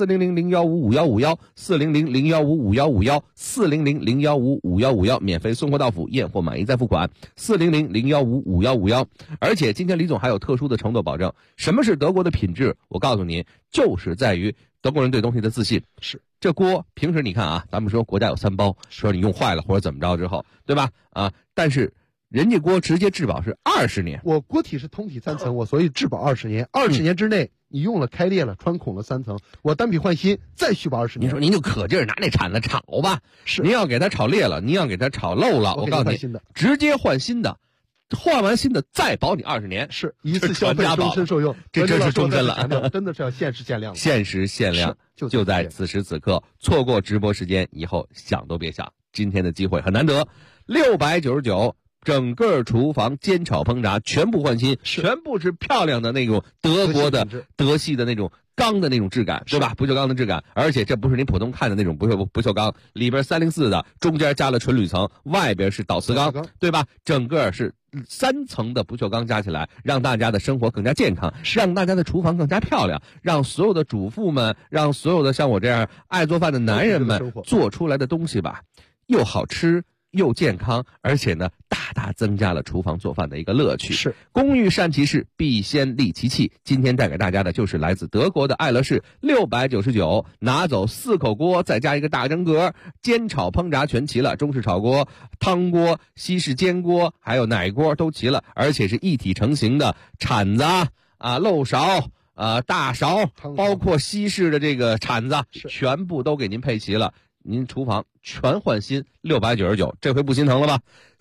400-015-5151，400-015-5151，400-015-5151，免费送货到府，验货满意再付款。400-015-5151。而且今天李总还有特殊的承诺保证。什么是德国的品质？我告诉您，就是在于德国人对东西的自信。 是这锅平时你看啊，咱们说国家有3包，说你用坏了或者怎么着之后，对吧？但是人家锅直接质保是20年。 我锅体是通体3层，我所以质保20年，20年之内。你用了开裂了穿孔了3层，我单品换新再续保20年。 您说您就可劲儿拿那铲子炒吧， 是您要给它炒裂了，您要给它炒漏了，我告诉你，直接换新的，换完新的再保你20年， 是一次消费终身受用， 这真是终身了， 真的是要限时限量， 限时限量，就在此时此刻，错过直播时间以后想都别想，今天的机会很难得，699。整个厨房煎炒烹炸全部换新，全部是漂亮的那种德国的德系的那种钢的那种质感，对吧？不锈钢的质感，而且这不是您普通看的那种不锈钢，里边304的，中间加了纯铝层，外边是导磁钢，对吧？整个是3层的不锈钢加起来，让大家的生活更加健康，让大家的厨房更加漂亮，让所有的主妇们，让所有的像我这样爱做饭的男人们做出来的东西吧，又好吃又健康，而且呢大大增加了厨房做饭的一个乐趣。 是工欲善其事，必先利其器。今天带给大家的就是来自德国的爱乐士，699拿走4口锅，再加一个大蒸格，煎炒烹炸全齐了，中式炒锅、汤锅、西式煎锅还有奶锅都齐了，而且是一体成型的铲子漏勺。大勺，包括西式的这个铲子，全部都给您配齐了。您厨房全换新，699，这回不心疼了吧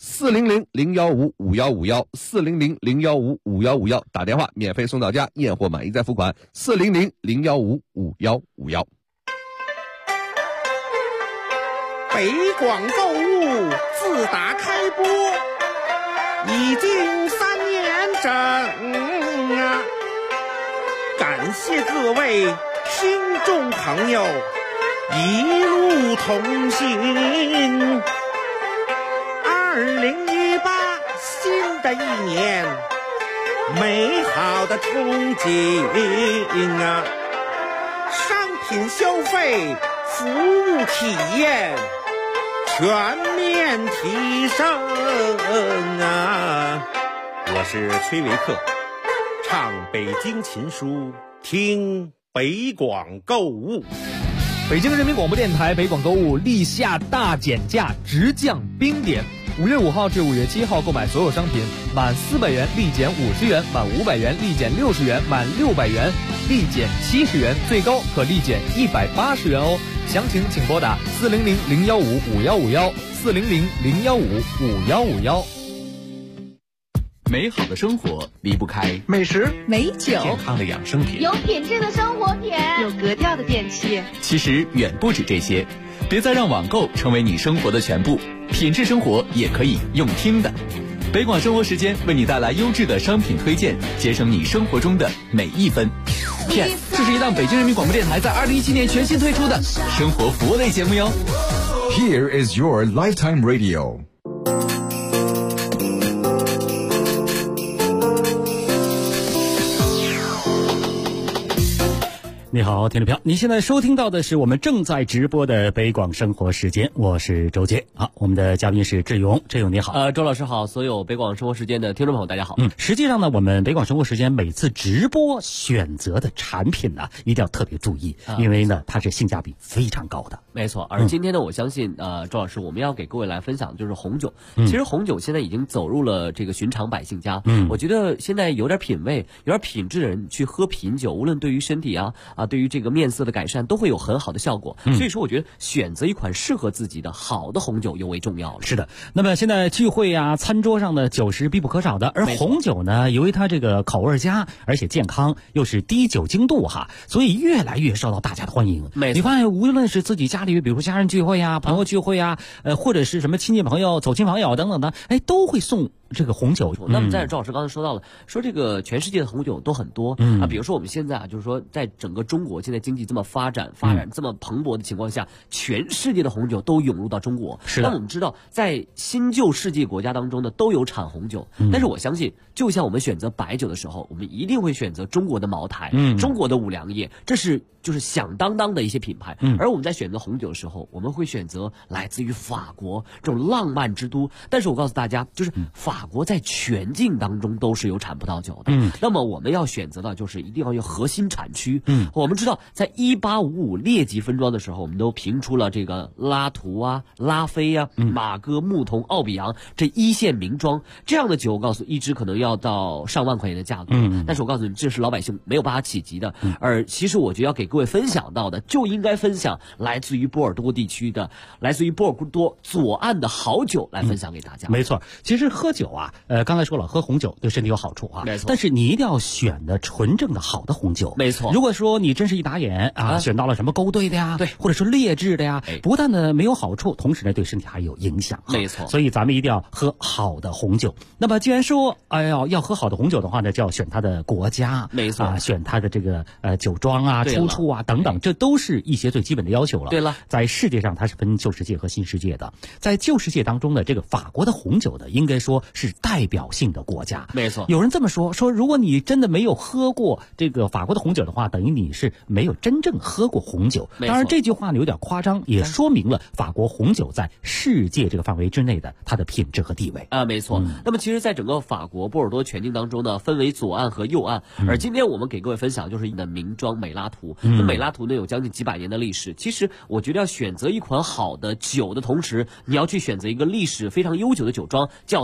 ？400-015-5151，400-015-5151，打电话免费送到家，验货满意再付款。400-015-5151。 北广购物自打开播已经3年整啊！感谢各位听众朋友一路同行。2018新的一年，美好的憧憬啊！商品消费、服务体验全面提升啊！我是崔维克。唱北京琴书，听北广购物。 北京人民广播电台北广购物立夏大减价，直降冰点。5月5号至5月7号购买所有商品，满400元立减50元，满500元立减60元，满600元立减70元，最高可立减180元哦。详情请拨打400-015-5151，400-015-5151。 美好的生活离不开美食、 美酒、 健康的养生品， 有品质的生活品， 有格调的电器。 其实远不止这些，别再让网购成为你生活的全部，品质生活也可以用听的。北广生活时间为你带来优质的商品推荐，节省你生活中的每一分。Yes， 这是一档北京人民广播电台在2017年全新推出的生活服务类节目哟。 Here is your lifetime radio。 你好，听众朋友，你现在收听到的是我们正在直播的北广生活时间，我是周杰。好，我们的嘉宾是志勇，志勇你好。 周老师好，所有北广生活时间的听众朋友大家好。 实际上呢，我们北广生活时间每次直播选择的产品呢，一定要特别注意，因为呢，它是性价比非常高的。 没错，而今天呢，我相信周老师，我们要给各位来分享的就是红酒。其实红酒现在已经走入了这个寻常百姓家。我觉得现在有点品味、有点品质的人去喝品酒，无论对于身体对于这个面色的改善都会有很好的效果。所以说我觉得选择一款适合自己的好的红酒尤为重要了。 是的，那么现在聚会餐桌上的酒是必不可少的，而红酒呢，由于它这个口味佳，而且健康，又是低酒精度所以越来越受到大家的欢迎。你发现无论是自己家里，比如家人聚会朋友聚会或者是什么亲戚朋友、走亲访友等等的，都会送这个红酒。 那么在周老师刚才说到了，说这个全世界的红酒都很多比如说我们现在就是说在整个中国现在经济这么发展这么蓬勃的情况下，全世界的红酒都涌入到中国。 是的。 那我们知道在新旧世界国家当中呢都有产红酒，但是我相信就像我们选择白酒的时候，我们一定会选择中国的茅台、中国的五粮液，这是就是响当当的一些品牌。而我们在选择红酒的时候，我们会选择来自于法国这种浪漫之都。但是我告诉大家，就是法国在全境当中都是有产葡萄酒的。那么我们要选择的就是一定要有核心产区。我们知道在1855列级分庄的时候，我们都评出了这个拉图拉菲马哥、牧童、奥比昂这一线名庄，这样的酒我告诉一支可能要到上万块钱的价格。但是我告诉你，这是老百姓没有办法企及的。而其实我觉得要给各位分享到的，就应该分享来自于波尔多地区的、来自于波尔多左岸的好酒来分享给大家。 没错，其实喝酒刚才说了，喝红酒对身体有好处没错。 但是你一定要选的纯正的好的红酒。 没错。 如果说你真是一打眼选到了什么勾兑的对， 或者是劣质的不但呢没有好处，同时呢对身体还有影响。 没错。 所以咱们一定要喝好的红酒。那么既然说要喝好的红酒的话呢，就要选它的国家。 没错。 选它的这个酒庄出处等等，这都是一些最基本的要求了。 对了， 在世界上它是分旧世界和新世界的，在旧世界当中的这个法国的红酒呢，应该说是代表性的国家。 没错。 有人这么说，如果你真的没有喝过这个法国的红酒的话，等于你是没有真正喝过红酒。当然这句话呢有点夸张，也说明了法国红酒在世界这个范围之内的它的品质和地位。 没错。那么其实在整个法国波尔多全境当中呢，分为左岸和右岸。而今天我们给各位分享就是的名庄美拉图。美拉图呢有将近几百年的历史。其实我觉得要选择一款好的酒的同时，你要去选择一个历史非常悠久的酒庄，叫做美拉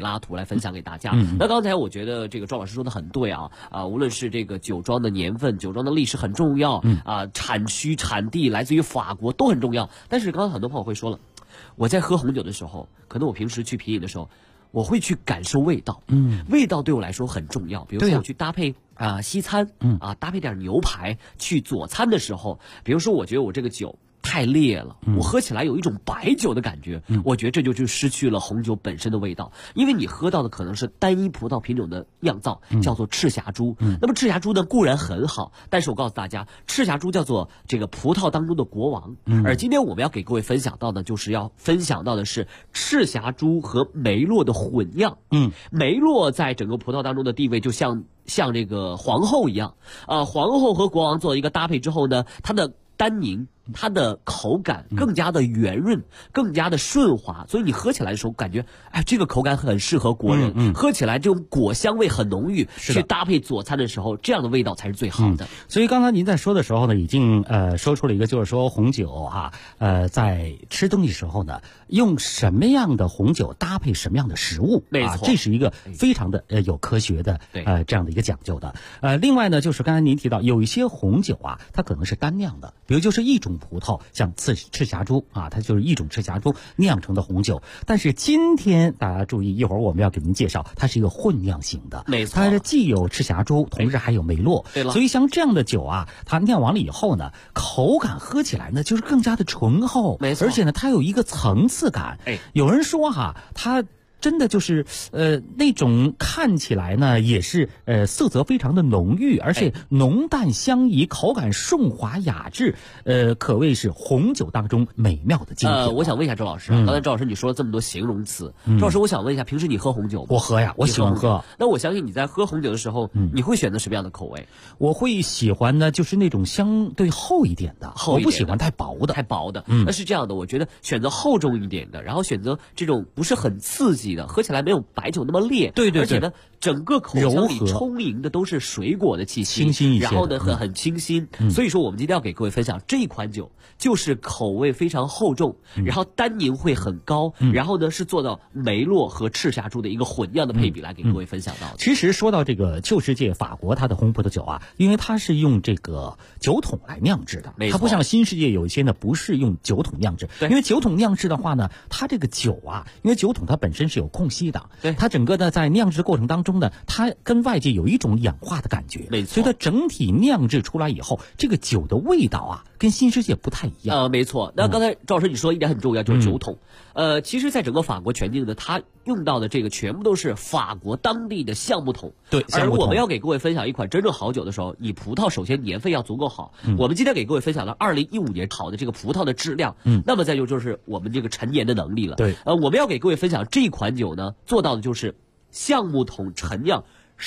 拉图来分享给大家。那刚才我觉得这个庄老师说的很对啊，无论是这个酒庄的年份、酒庄的历史很重要，产区、产地来自于法国都很重要。但是刚才很多朋友会说了，我在喝红酒的时候，可能我平时去品饮的时候，我会去感受味道，味道对我来说很重要。比如说我去搭配西餐，搭配点牛排去佐餐的时候，比如说我觉得我这个酒太烈了，我喝起来有一种白酒的感觉，我觉得这就失去了红酒本身的味道，因为你喝到的可能是单一葡萄品种的酿造，叫做赤霞珠。那么赤霞珠呢固然很好，但是我告诉大家，赤霞珠叫做这个葡萄当中的国王。而今天我们要给各位分享到的，就是要分享到的是赤霞珠和梅洛的混酿。梅洛在整个葡萄当中的地位就像这个皇后一样，皇后和国王做一个搭配之后呢，它的单宁，它的口感更加的圆润，更加的顺滑，所以你喝起来的时候感觉，这个口感很适合国人，喝起来这种果香味很浓郁，去搭配佐餐的时候，这样的味道才是最好的。 所以刚才您在说的时候呢，已经说出了一个，就是说红酒在吃东西时候呢，用什么样的红酒搭配什么样的食物， 没错， 这是一个非常的有科学的这样的一个讲究的。另外呢，就是刚才您提到有一些红酒它可能是单酿的，比如就是一种葡萄，像赤霞珠它就是一种赤霞珠酿成的红酒。但是今天大家注意，一会儿我们要给您介绍，它是一个混酿型的， 没错， 它既有赤霞珠，同时还有梅洛。 对了， 所以像这样的酒它酿完了以后呢，口感喝起来呢就是更加的醇厚， 没错， 而且呢它有一个层次感。有人说它真的就是那种看起来呢也是色泽非常的浓郁，而且浓淡相宜，口感顺滑雅致，可谓是红酒当中美妙的精品。 我想问一下周老师，刚才周老师你说了这么多形容词，周老师我想问一下，平时你喝红酒吗？ 我喝呀，我喜欢喝。 那我相信你在喝红酒的时候，你会选择什么样的口味？ 我会喜欢呢就是那种相对厚一点的，我不喜欢太薄的。 那是这样的，我觉得选择厚重一点的，然后选择这种不是很刺激的，喝起来没有白酒那么烈， 对， 而且呢整个口腔里充盈的都是水果的气息， 清新一些， 然后呢很清新。所以说我们今天要给各位分享这一款酒，就是口味非常厚重，然后单宁会很高，然后呢是做到梅洛和赤霞珠的一个混酿的配比来给各位分享到的。 其实说到这个旧世界法国它的红葡萄酒因为它是用这个酒桶来酿制的，它不像新世界有一些呢不是用酒桶酿制，因为酒桶酿制的话呢，它这个酒因为酒桶它本身是有空隙的，它整个呢在酿制过程当中呢，它跟外界有一种氧化的感觉， 没错， 所以它整体酿制出来以后，这个酒的味道跟新世界不太一样。 没错。那刚才赵老师你说一点很重要，就是酒桶。其实在整个法国全境呢，它用到的这个全部都是法国当地的橡木桶。 对， 而我们要给各位分享一款真正好酒的时候，你葡萄首先年份要足够好。我们今天给各位分享了2015年好的这个葡萄的质量，那么再就是我们这个陈年的能力了。 对， 我们要给各位分享这款酒呢，做到的就是橡木桶陈酿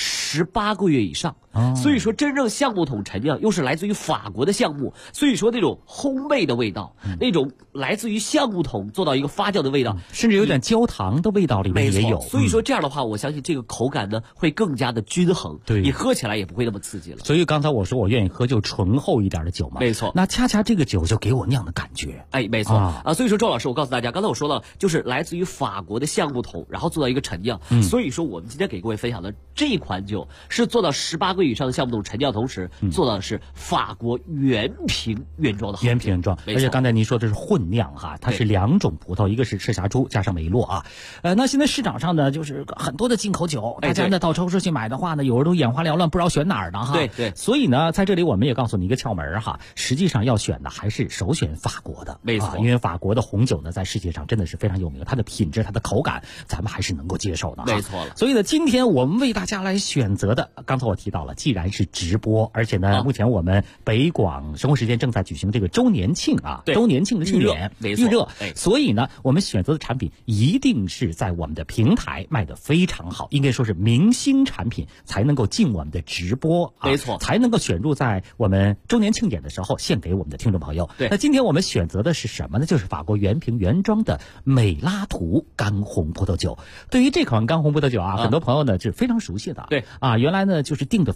18个月以上。所以说真正橡木桶陈酿又是来自于法国的橡木，所以说那种烘焙的味道，那种来自于橡木桶做到一个发酵的味道， 甚至有点焦糖的味道里面也有。 所以说这样的话，我相信这个口感呢会更加的均衡， 对， 你喝起来也不会那么刺激了。 所以刚才我说我愿意喝就醇厚一点的酒嘛， 没错。 那恰恰这个酒就给我酿的感觉， 没错所以说周老师，我告诉大家，刚才我说了，就是来自于法国的橡木桶，然后做到一个陈酿。所以说我们今天给各位分享的这款酒是做到18个月以上的橡木桶陈酿，同时做到的是法国原瓶原装的好， 原瓶原装。而且刚才您说的是混酿它是2种葡萄，一个是赤霞珠加上梅洛那现在市场上呢就是很多的进口酒，大家呢到超市去买的话呢，有人都眼花缭乱，不知道选哪儿呢对， 所以呢在这里我们也告诉你一个窍门实际上要选的还是首选法国的， 没错， 因为法国的红酒呢在世界上真的是非常有名，它的品质它的口感咱们还是能够接受的没错了。 所以呢今天我们为大家来选择的，刚才我提到了，既然是直播，而且呢目前我们北广生活时间正在举行这个周年庆周年庆的庆典预热，所以呢我们选择的产品一定是在我们的平台卖得非常好，应该说是明星产品才能够进我们的直播没错， 才能够选入在我们周年庆典的时候献给我们的听众朋友。那今天我们选择的是什么呢？就是法国原瓶原装的美拉图干红葡萄酒。对于这款干红葡萄酒很多朋友呢是非常熟悉的， 对原来呢就是定的非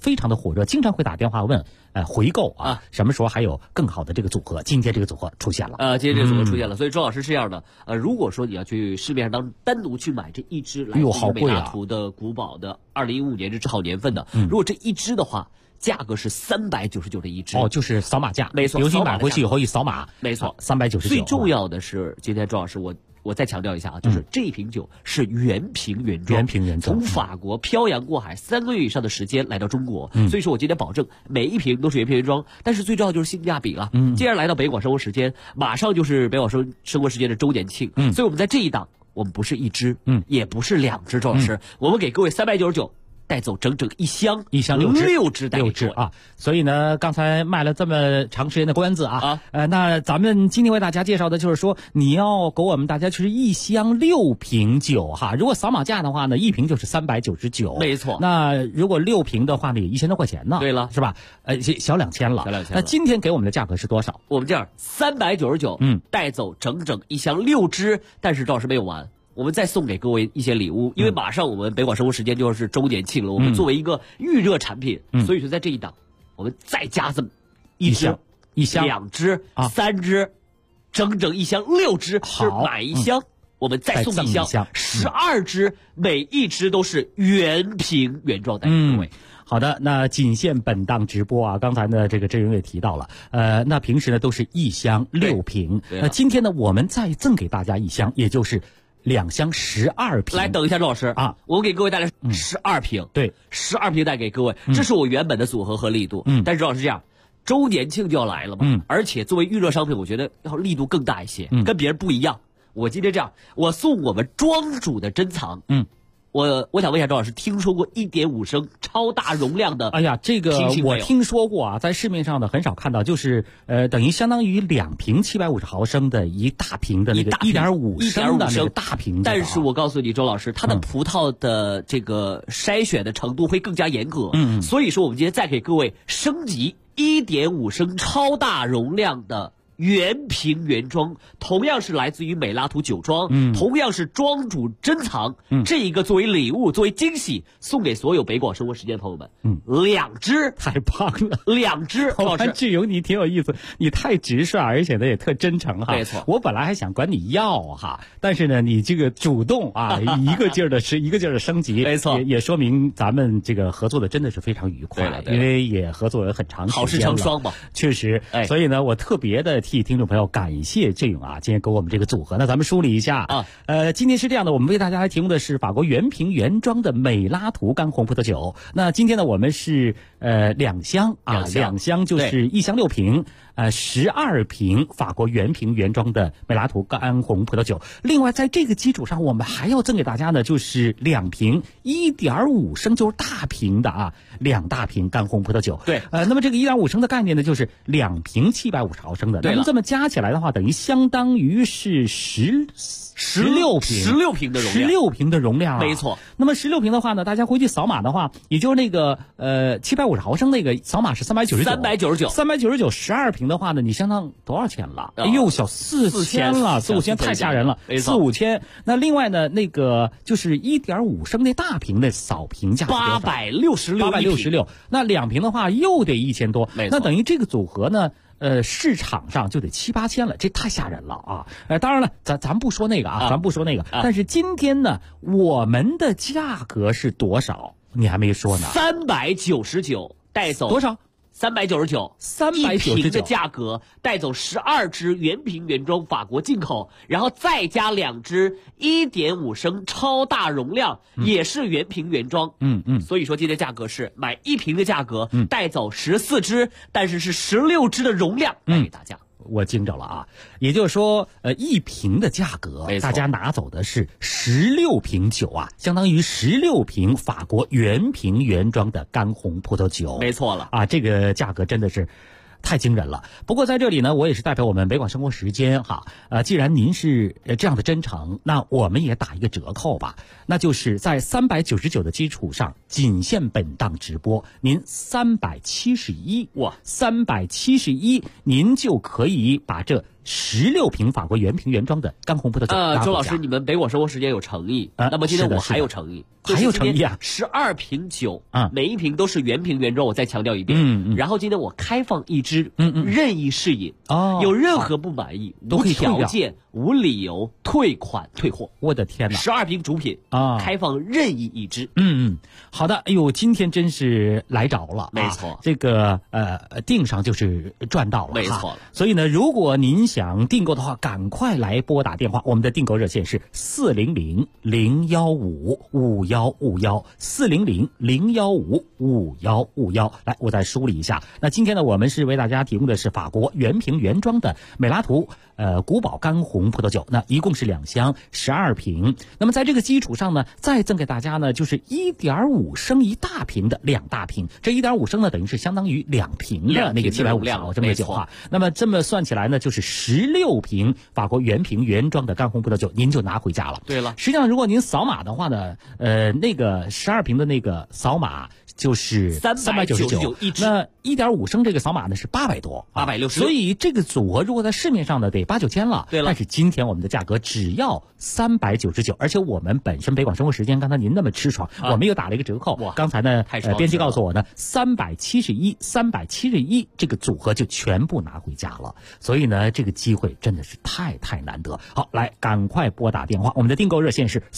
非常的火热，经常会打电话问回购啊，什么时候还有更好的这个组合？今天这个组合出现了， 今天这个组合出现了。所以周老师是这样的，如果说你要去市面上单独去买这一支来自于美拉图的古堡的2015年这好年份的，如果这一支的话，价格是399的一支。 就是扫码价， 没错。 比如你买回去以后一扫码， 没错 ，399。 最重要的是，今天周老师我再强调一下啊，就是这瓶酒是原瓶原装，从法国漂洋过海3个月以上的时间来到中国，所以说我今天保证每一瓶都是原瓶原装。但是最重要就是性价比了。既然来到北广生活时间，马上就是北广生活时间的周年庆，所以我们在这一档，我们不是一支，也不是2支，周老师，我们给各位399。带走整整一箱6支带给各位啊！所以呢，刚才卖了这么长时间的关子啊，那咱们今天为大家介绍的就是说，你要给我们大家就是一箱6瓶酒哈。如果扫码价的话呢，一瓶就是399， 没错。 那如果6瓶的话呢，也1000多块钱呢。 对了， 是吧？小2000了，小2000。那今天给我们的价格是多少？ 我们这样399，带走整整一箱6支，但是赵老师没有完。我们再送给各位一些礼物，因为马上我们北广生活时间就是周年庆了，我们作为一个预热产品，所以说在这一档，我们再加这么一箱、2支、3支，整整一箱6支，是买一箱，我们再送一箱12支，每一支都是原瓶原装带给各位。 好的，那仅限本档直播啊。刚才呢，这个郑勇也提到了，那平时呢都是一箱6瓶，那今天呢我们再赠给大家一箱，也就是2箱12瓶。 来，等一下，周老师啊，我给各位带来12瓶， 对 ，12瓶带给各位，这是我原本的组合和力度。但是周老师这样，周年庆就要来了嘛，而且作为预热商品，我觉得要力度更大一些，跟别人不一样。我今天这样，我送我们庄主的珍藏，我想问一下周老师，听说过1.5升超大容量的？ 哎呀，这个我听说过啊，在市面上的很少看到，就是等于相当于2瓶750毫升的一大瓶的那个1.5升的那个大瓶的。 但是我告诉你，周老师，它的葡萄的这个筛选的程度会更加严格，所以说我们今天再给各位升级1.5升超大容量的原瓶原装，同样是来自于美拉图酒庄，同样是庄主珍藏，这一个作为礼物，作为惊喜，送给所有北广生活时间的朋友们。2支， 太棒了 ，2支。 我看志勇你挺有意思，你太直率，而且呢也特真诚哈。 没错， 我本来还想管你要哈，但是呢你这个主动啊，一个劲儿的升级， 没错， 也说明咱们这个合作的真的是非常愉快，因为也合作了很长时间了， 好事成双嘛， 确实。所以呢，我特别的替听众朋友感谢志勇啊，今天给我们这个组合。那咱们梳理一下啊，今天是这样的，我们为大家来提供的是法国原瓶原装的美拉图干红葡萄酒。那今天呢，我们是2箱啊，2箱就是1箱6瓶，12瓶法国原瓶原装的美拉图干红葡萄酒。另外，在这个基础上，我们还要赠给大家呢，就是2瓶1.5升，就是大瓶的啊，2大瓶干红葡萄酒。 对， 那么这个1.5升的概念呢，就是2瓶750毫升的。那么这么加起来的话，等于相当于是16 瓶的容量， 没错。 那么16瓶的话呢，大家回去扫码的话，也就是那个750毫升那个扫码是399 12瓶的话呢，你相当多少钱了？哎呦，小4000了，4、5千太吓人了，4、5千。那另外呢，那个就是1.5升那大瓶的扫瓶价866，那2瓶的话又得1000多，那等于这个组合呢，市场上就得7、8千了，这太吓人了啊！当然了，咱不说那个啊，咱不说那个。但是今天呢，我们的价格是多少？你还没说呢。 399带走多少 ？399，1瓶的价格带走12支原瓶原装法国进口，然后再加2支1.5升超大容量，也是原瓶原装。所以说今天价格是买1瓶的价格，带走14支，但是是16支的容量带给大家。 我惊着了啊！也就是说，1瓶的价格，大家拿走的是16瓶酒啊，相当于16瓶法国原瓶原装的干红葡萄酒。 没错了啊，这个价格真的是太惊人了。不过在这里呢，我也是代表我们北广生活时间哈，既然您是这样的真诚，那我们也打一个折扣吧，那就是在399的基础上，仅限本档直播，您371，您就可以把这 16瓶法国原瓶原装的干红葡萄酒。 周老师，你们北广生活时间有诚意，那么今天我还有诚意， 还有诚意啊 ！12瓶酒，每一瓶都是原瓶原装，我再强调一遍。然后今天我开放一支，任意试饮，有任何不满意，无条件、无理由退款退货。 我的天哪 ！12瓶主品开放任意一支。 好的，哎呦，今天真是来着了， 没错， 这个订上就是赚到了， 没错。 所以呢，如果您想订购的话，赶快来拨打电话，我们的订购热线是400-015-5151，400-015-5151。来，我再梳理一下。那今天呢，我们是为大家提供的是法国原瓶原装的美拉图古堡干红葡萄酒，那一共是2箱12瓶。那么在这个基础上呢，再赠给大家呢，就是 1.5 升一大瓶的2大瓶。这 1.5 升呢，等于是相当于2瓶的那个750毫升的酒啊。那么这么算起来呢，就是16瓶法国原瓶原装的干红葡萄酒，您就拿回家了。 对了， 实际上如果您扫码的话呢，那个12瓶的那个扫码就是399 一支， 那 1.5 升这个扫码呢是800多 ，860。 所以这个组合如果在市面上呢得8、9千了。 对了， 但是今天我们的价格只要399，而且我们本身北广生活时间，刚才您那么吃爽，我们又打了一个折扣。刚才呢，编辑告诉我呢，371这个组合就全部拿回家了。所以呢，这个机会真的是太难得。好，来赶快拨打电话，我们的订购热线是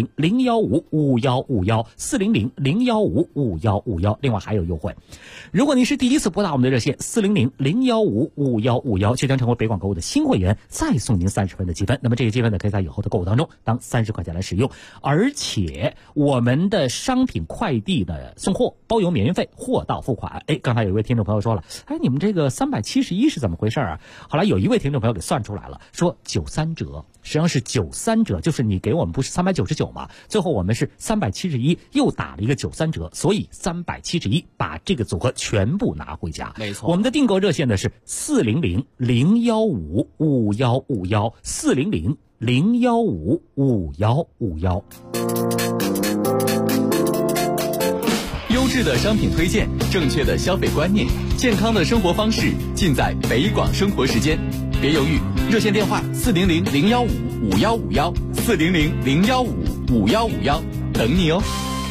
400-015-5151，400-015-5151。另外还有优惠，如果您是第一次拨打我们的热线400-015-5151，就将成为北广购物的新会员，再送您30分的积分。那么这个积分呢，可以在以后的购物当中当30块钱来使用。而且我们的商品快递的送货包邮免运费，货到付款。刚才有一位听众朋友说了，你们这个371是怎么回事啊？后来有一位听众朋友给算出来了，说93折，实际上是93折，就是你给我们不是399吗？最后我们是371，又打了一个93折，所以371把这个组合全部拿回家。 没错， 我们的订购热线呢是400-015-5151，400-015-5151。 优质的商品推荐，正确的消费观念，健康的生活方式，尽在北广生活时间。别犹豫，热线电话400-015-5151，400-015-5151，等你哦。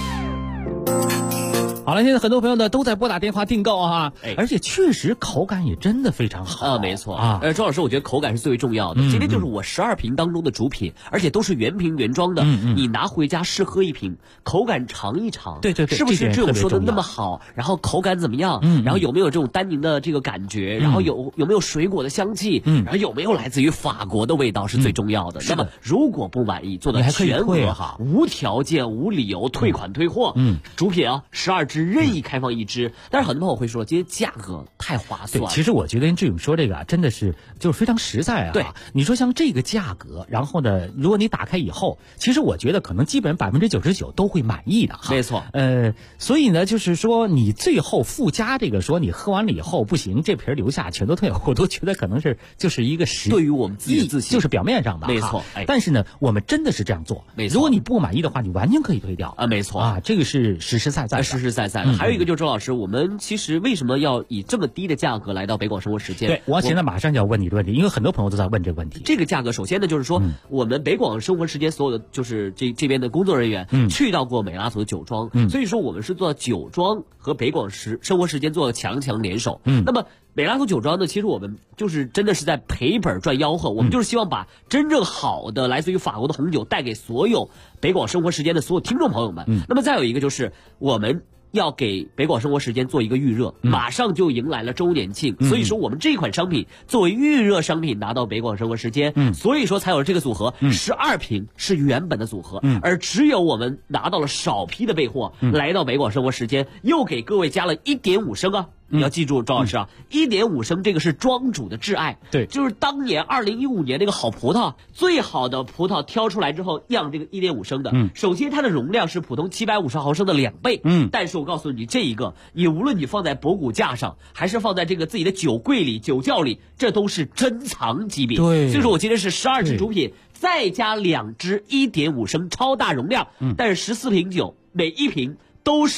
好了，现在很多朋友呢都在拨打电话订购啊，而且确实口感也真的非常好没错周老师，我觉得口感是最为重要的。今天就是我12瓶当中的主品，而且都是原瓶原装的。你拿回家试喝一瓶，口感尝一尝， 对， 是不是这种说的那么好？然后口感怎么样？然后有没有这种单宁的这个感觉？然后有没有水果的香气？然后有没有来自于法国的味道是最重要的。那么如果不满意，做的全额无条件、无理由退款退货。主品12支。任意开放一支，但是很多朋友会说，今天价格太划算了。 其实我觉得志勇说这个真的是就是非常实在啊。 对， 你说像这个价格，然后呢，如果你打开以后，其实我觉得可能基本99%都会满意的。 没错。 所以呢，就是说你最后附加这个说你喝完了以后不行，这瓶留下全都退，我都觉得可能是就是一个对于我们自己的自信， 就是表面上的。 没错。 但是呢，我们真的是这样做。 没错。 如果你不满意的话，你完全可以退掉。 没错。 这个是实实在在的。 实实在在的。还有一个就是周老师，我们其实为什么要以这么低的价格来到北广生活时间？ 对，我现在马上就要问你这个问题，因为很多朋友都在问这个问题。 这个价格，首先呢，就是说我们北广生活时间所有的就是这边的工作人员去到过美拉图的酒庄，所以说我们是做酒庄和北广生活时间做强联手。那么美拉图酒庄呢，其实我们就是真的是在赔本赚吆喝，我们就是希望把真正好的来自于法国的红酒带给所有北广生活时间的所有听众朋友们。那么再有一个就是我们要给北广生活时间做一个预热，马上就迎来了周年庆，所以说我们这款商品作为预热商品拿到北广生活时间，所以说才有这个组合，12瓶是原本的组合，而只有我们拿到了少批的备货，来到北广生活时间，又给各位加了1.5升啊。你要记住，周老师1.5升这个是庄主的挚爱， 对， 就是当年2015年那个好葡萄，最好的葡萄挑出来之后酿这个1.5升的，首先它的容量是普通750毫升的2倍，但是我告诉你，这一个你无论你放在博古架上，还是放在这个自己的酒柜里、酒窖里，这都是珍藏级别。 对， 所以说我今天是12支主品，再加2支1.5升超大容量，但是14瓶酒，每一瓶都是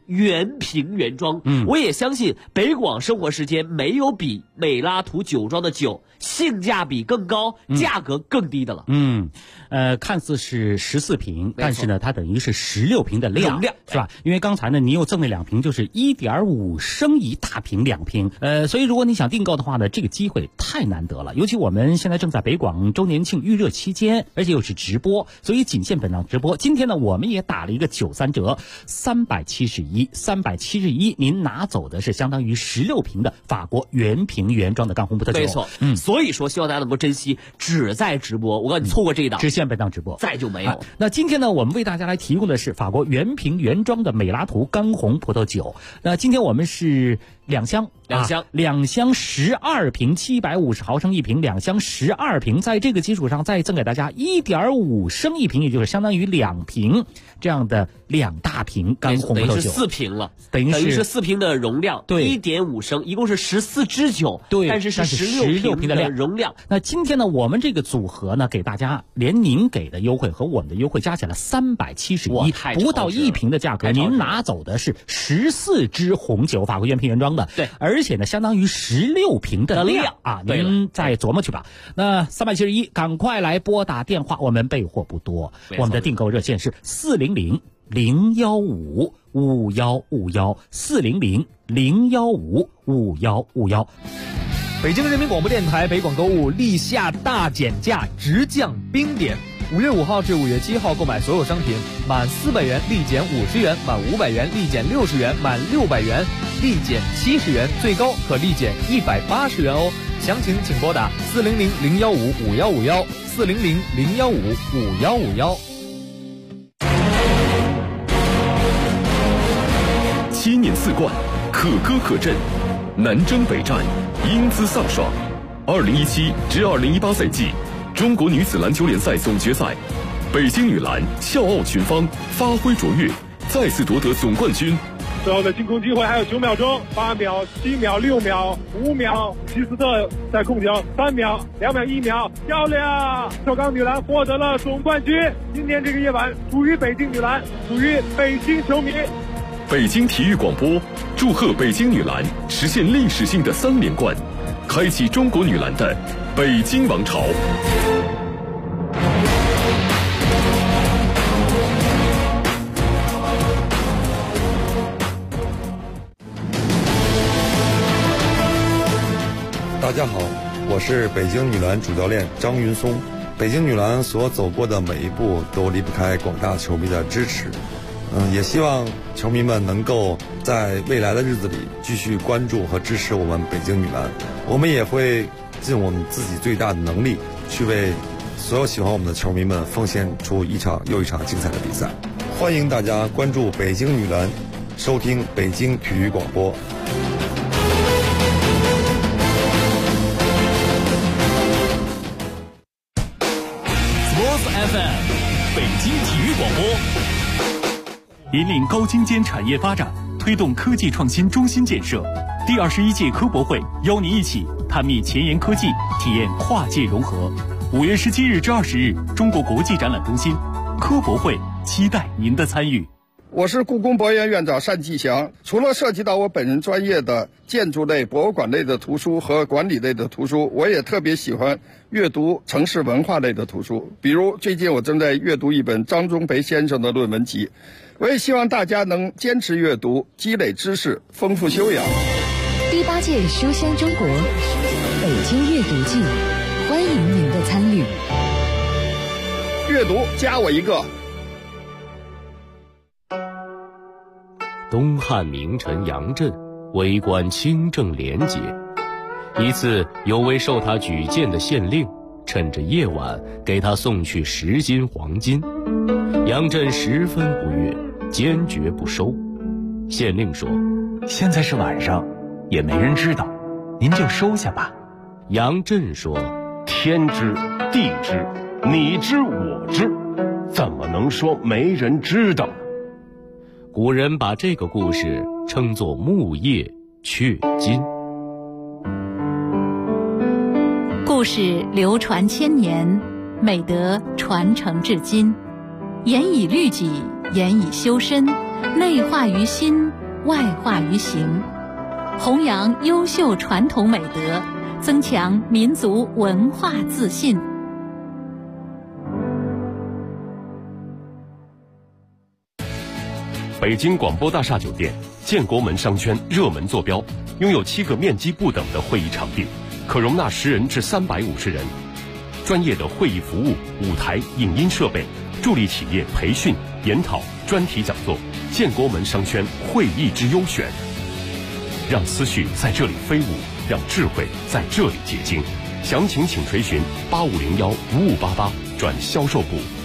原瓶原装。我也相信北广生活时间没有比美拉图酒庄的酒性价比更高、价格更低的了。 看似是14瓶，但是呢，它等于是16瓶的量，是吧？因为刚才呢，你又赠那2瓶，就是 1.5升一大瓶2瓶。所以如果你想订购的话呢，这个机会太难得了。尤其我们现在正在北广周年庆预热期间，而且又是直播，所以仅限本档直播。今天呢，我们也打了一个93折，371，您拿走的是相当于16瓶的法国原瓶原装的干红葡萄酒。 没错，所以说希望大家能够珍惜，只在直播。我告诉你，错过这一档， 只限本档直播， 再就没有。 那今天呢，我们为大家来提供的是法国原瓶原装的美拉图干红葡萄酒。那今天我们是2箱12瓶，750毫升一瓶，2箱12瓶，在这个基础上再赠给大家 1.5升一瓶，也就是相当于2瓶这样的2大瓶干红葡萄酒， 等于是4瓶了， 等于是 4瓶的容量，对，1.5升，一共是14支酒， 对， 但是16瓶的容量。 那今天呢，我们这个组合呢，给大家连您给的优惠和我们的优惠加起来371，不到1瓶的价格，您拿走的是14支红酒，法国原瓶原装的， 对， 而且呢，相当于16瓶的量啊，您再琢磨去吧。那371，赶快来拨打电话，我们备货不多，我们的订购热线是400-015-5151，400-015-5151。 北京人民广播电台北广购物立夏大减价，直降冰点。5月5号至5月7号购买所有商品，满400元立减50元，满500元立减60元，满600元立减70元，最高可立减180元哦。详情请拨打400-015-5151，400-015-5151。 7年4冠，可歌可阵，南征北战，英姿飒爽。2017至2018赛季中国女子篮球联赛总决赛，北京女篮笑傲群芳，发挥卓越，再次夺得总冠军。 最后的进攻机会还有9秒钟，8秒、7秒、6秒、5秒，希斯特在控球，3秒、2秒、1秒，漂亮！首钢女篮获得了总冠军。今天这个夜晚属于北京女篮，属于北京球迷。 北京体育广播祝贺北京女篮实现历史性的3连冠，开启中国女篮的北京王朝。 大家好，我是北京女篮主教练张云松。北京女篮所走过的每一步都离不开广大球迷的支持。也希望球迷们能够在未来的日子里继续关注和支持我们北京女篮。我们也会尽我们自己最大的能力，去为所有喜欢我们的球迷们奉献出一场又一场精彩的比赛。欢迎大家关注北京女篮，收听北京体育广播。 FM 北京体育广播，引领高精尖产业发展，推动科技创新中心建设。第21届科博会邀您一起探秘前沿科技，体验跨界融合。5月17日至20日，中国国际展览中心科博会，期待您的参与。 我是故宫博物院院长单霁翔。除了涉及到我本人专业的建筑类、博物馆类的图书和管理类的图书，我也特别喜欢阅读城市文化类的图书。比如最近我正在阅读一本张忠培先生的论文集。我也希望大家能坚持阅读，积累知识，丰富修养。 第8届书香中国北京阅读季，欢迎您的参与。 阅读加我一个。 东汉名臣杨震为官清正廉洁，一次有位受他举荐的县令趁着夜晚给他送去10斤黄金，杨震十分不悦，坚决不收。县令说：“ 现在是晚上，也没人知道，您就收下吧。” 杨震说：“ 天知地知，你知我知，怎么能说没人知道？” 古人把这个故事称作木叶雀金。 故事流传千年，美德传承至今。 严以律己，严以修身，内化于心，外化于行，弘扬优秀传统美德，增强民族文化自信。 北京广播大厦酒店建国门商圈热门坐标，拥有7个面积不等的会议场地，可容纳10人至350人。专业的会议服务、舞台、影音设备，助力企业培训、研讨、专题讲座。建国门商圈会议之优选，让思绪在这里飞舞，让智慧在这里结晶。详情请垂询8501-5588转销售部。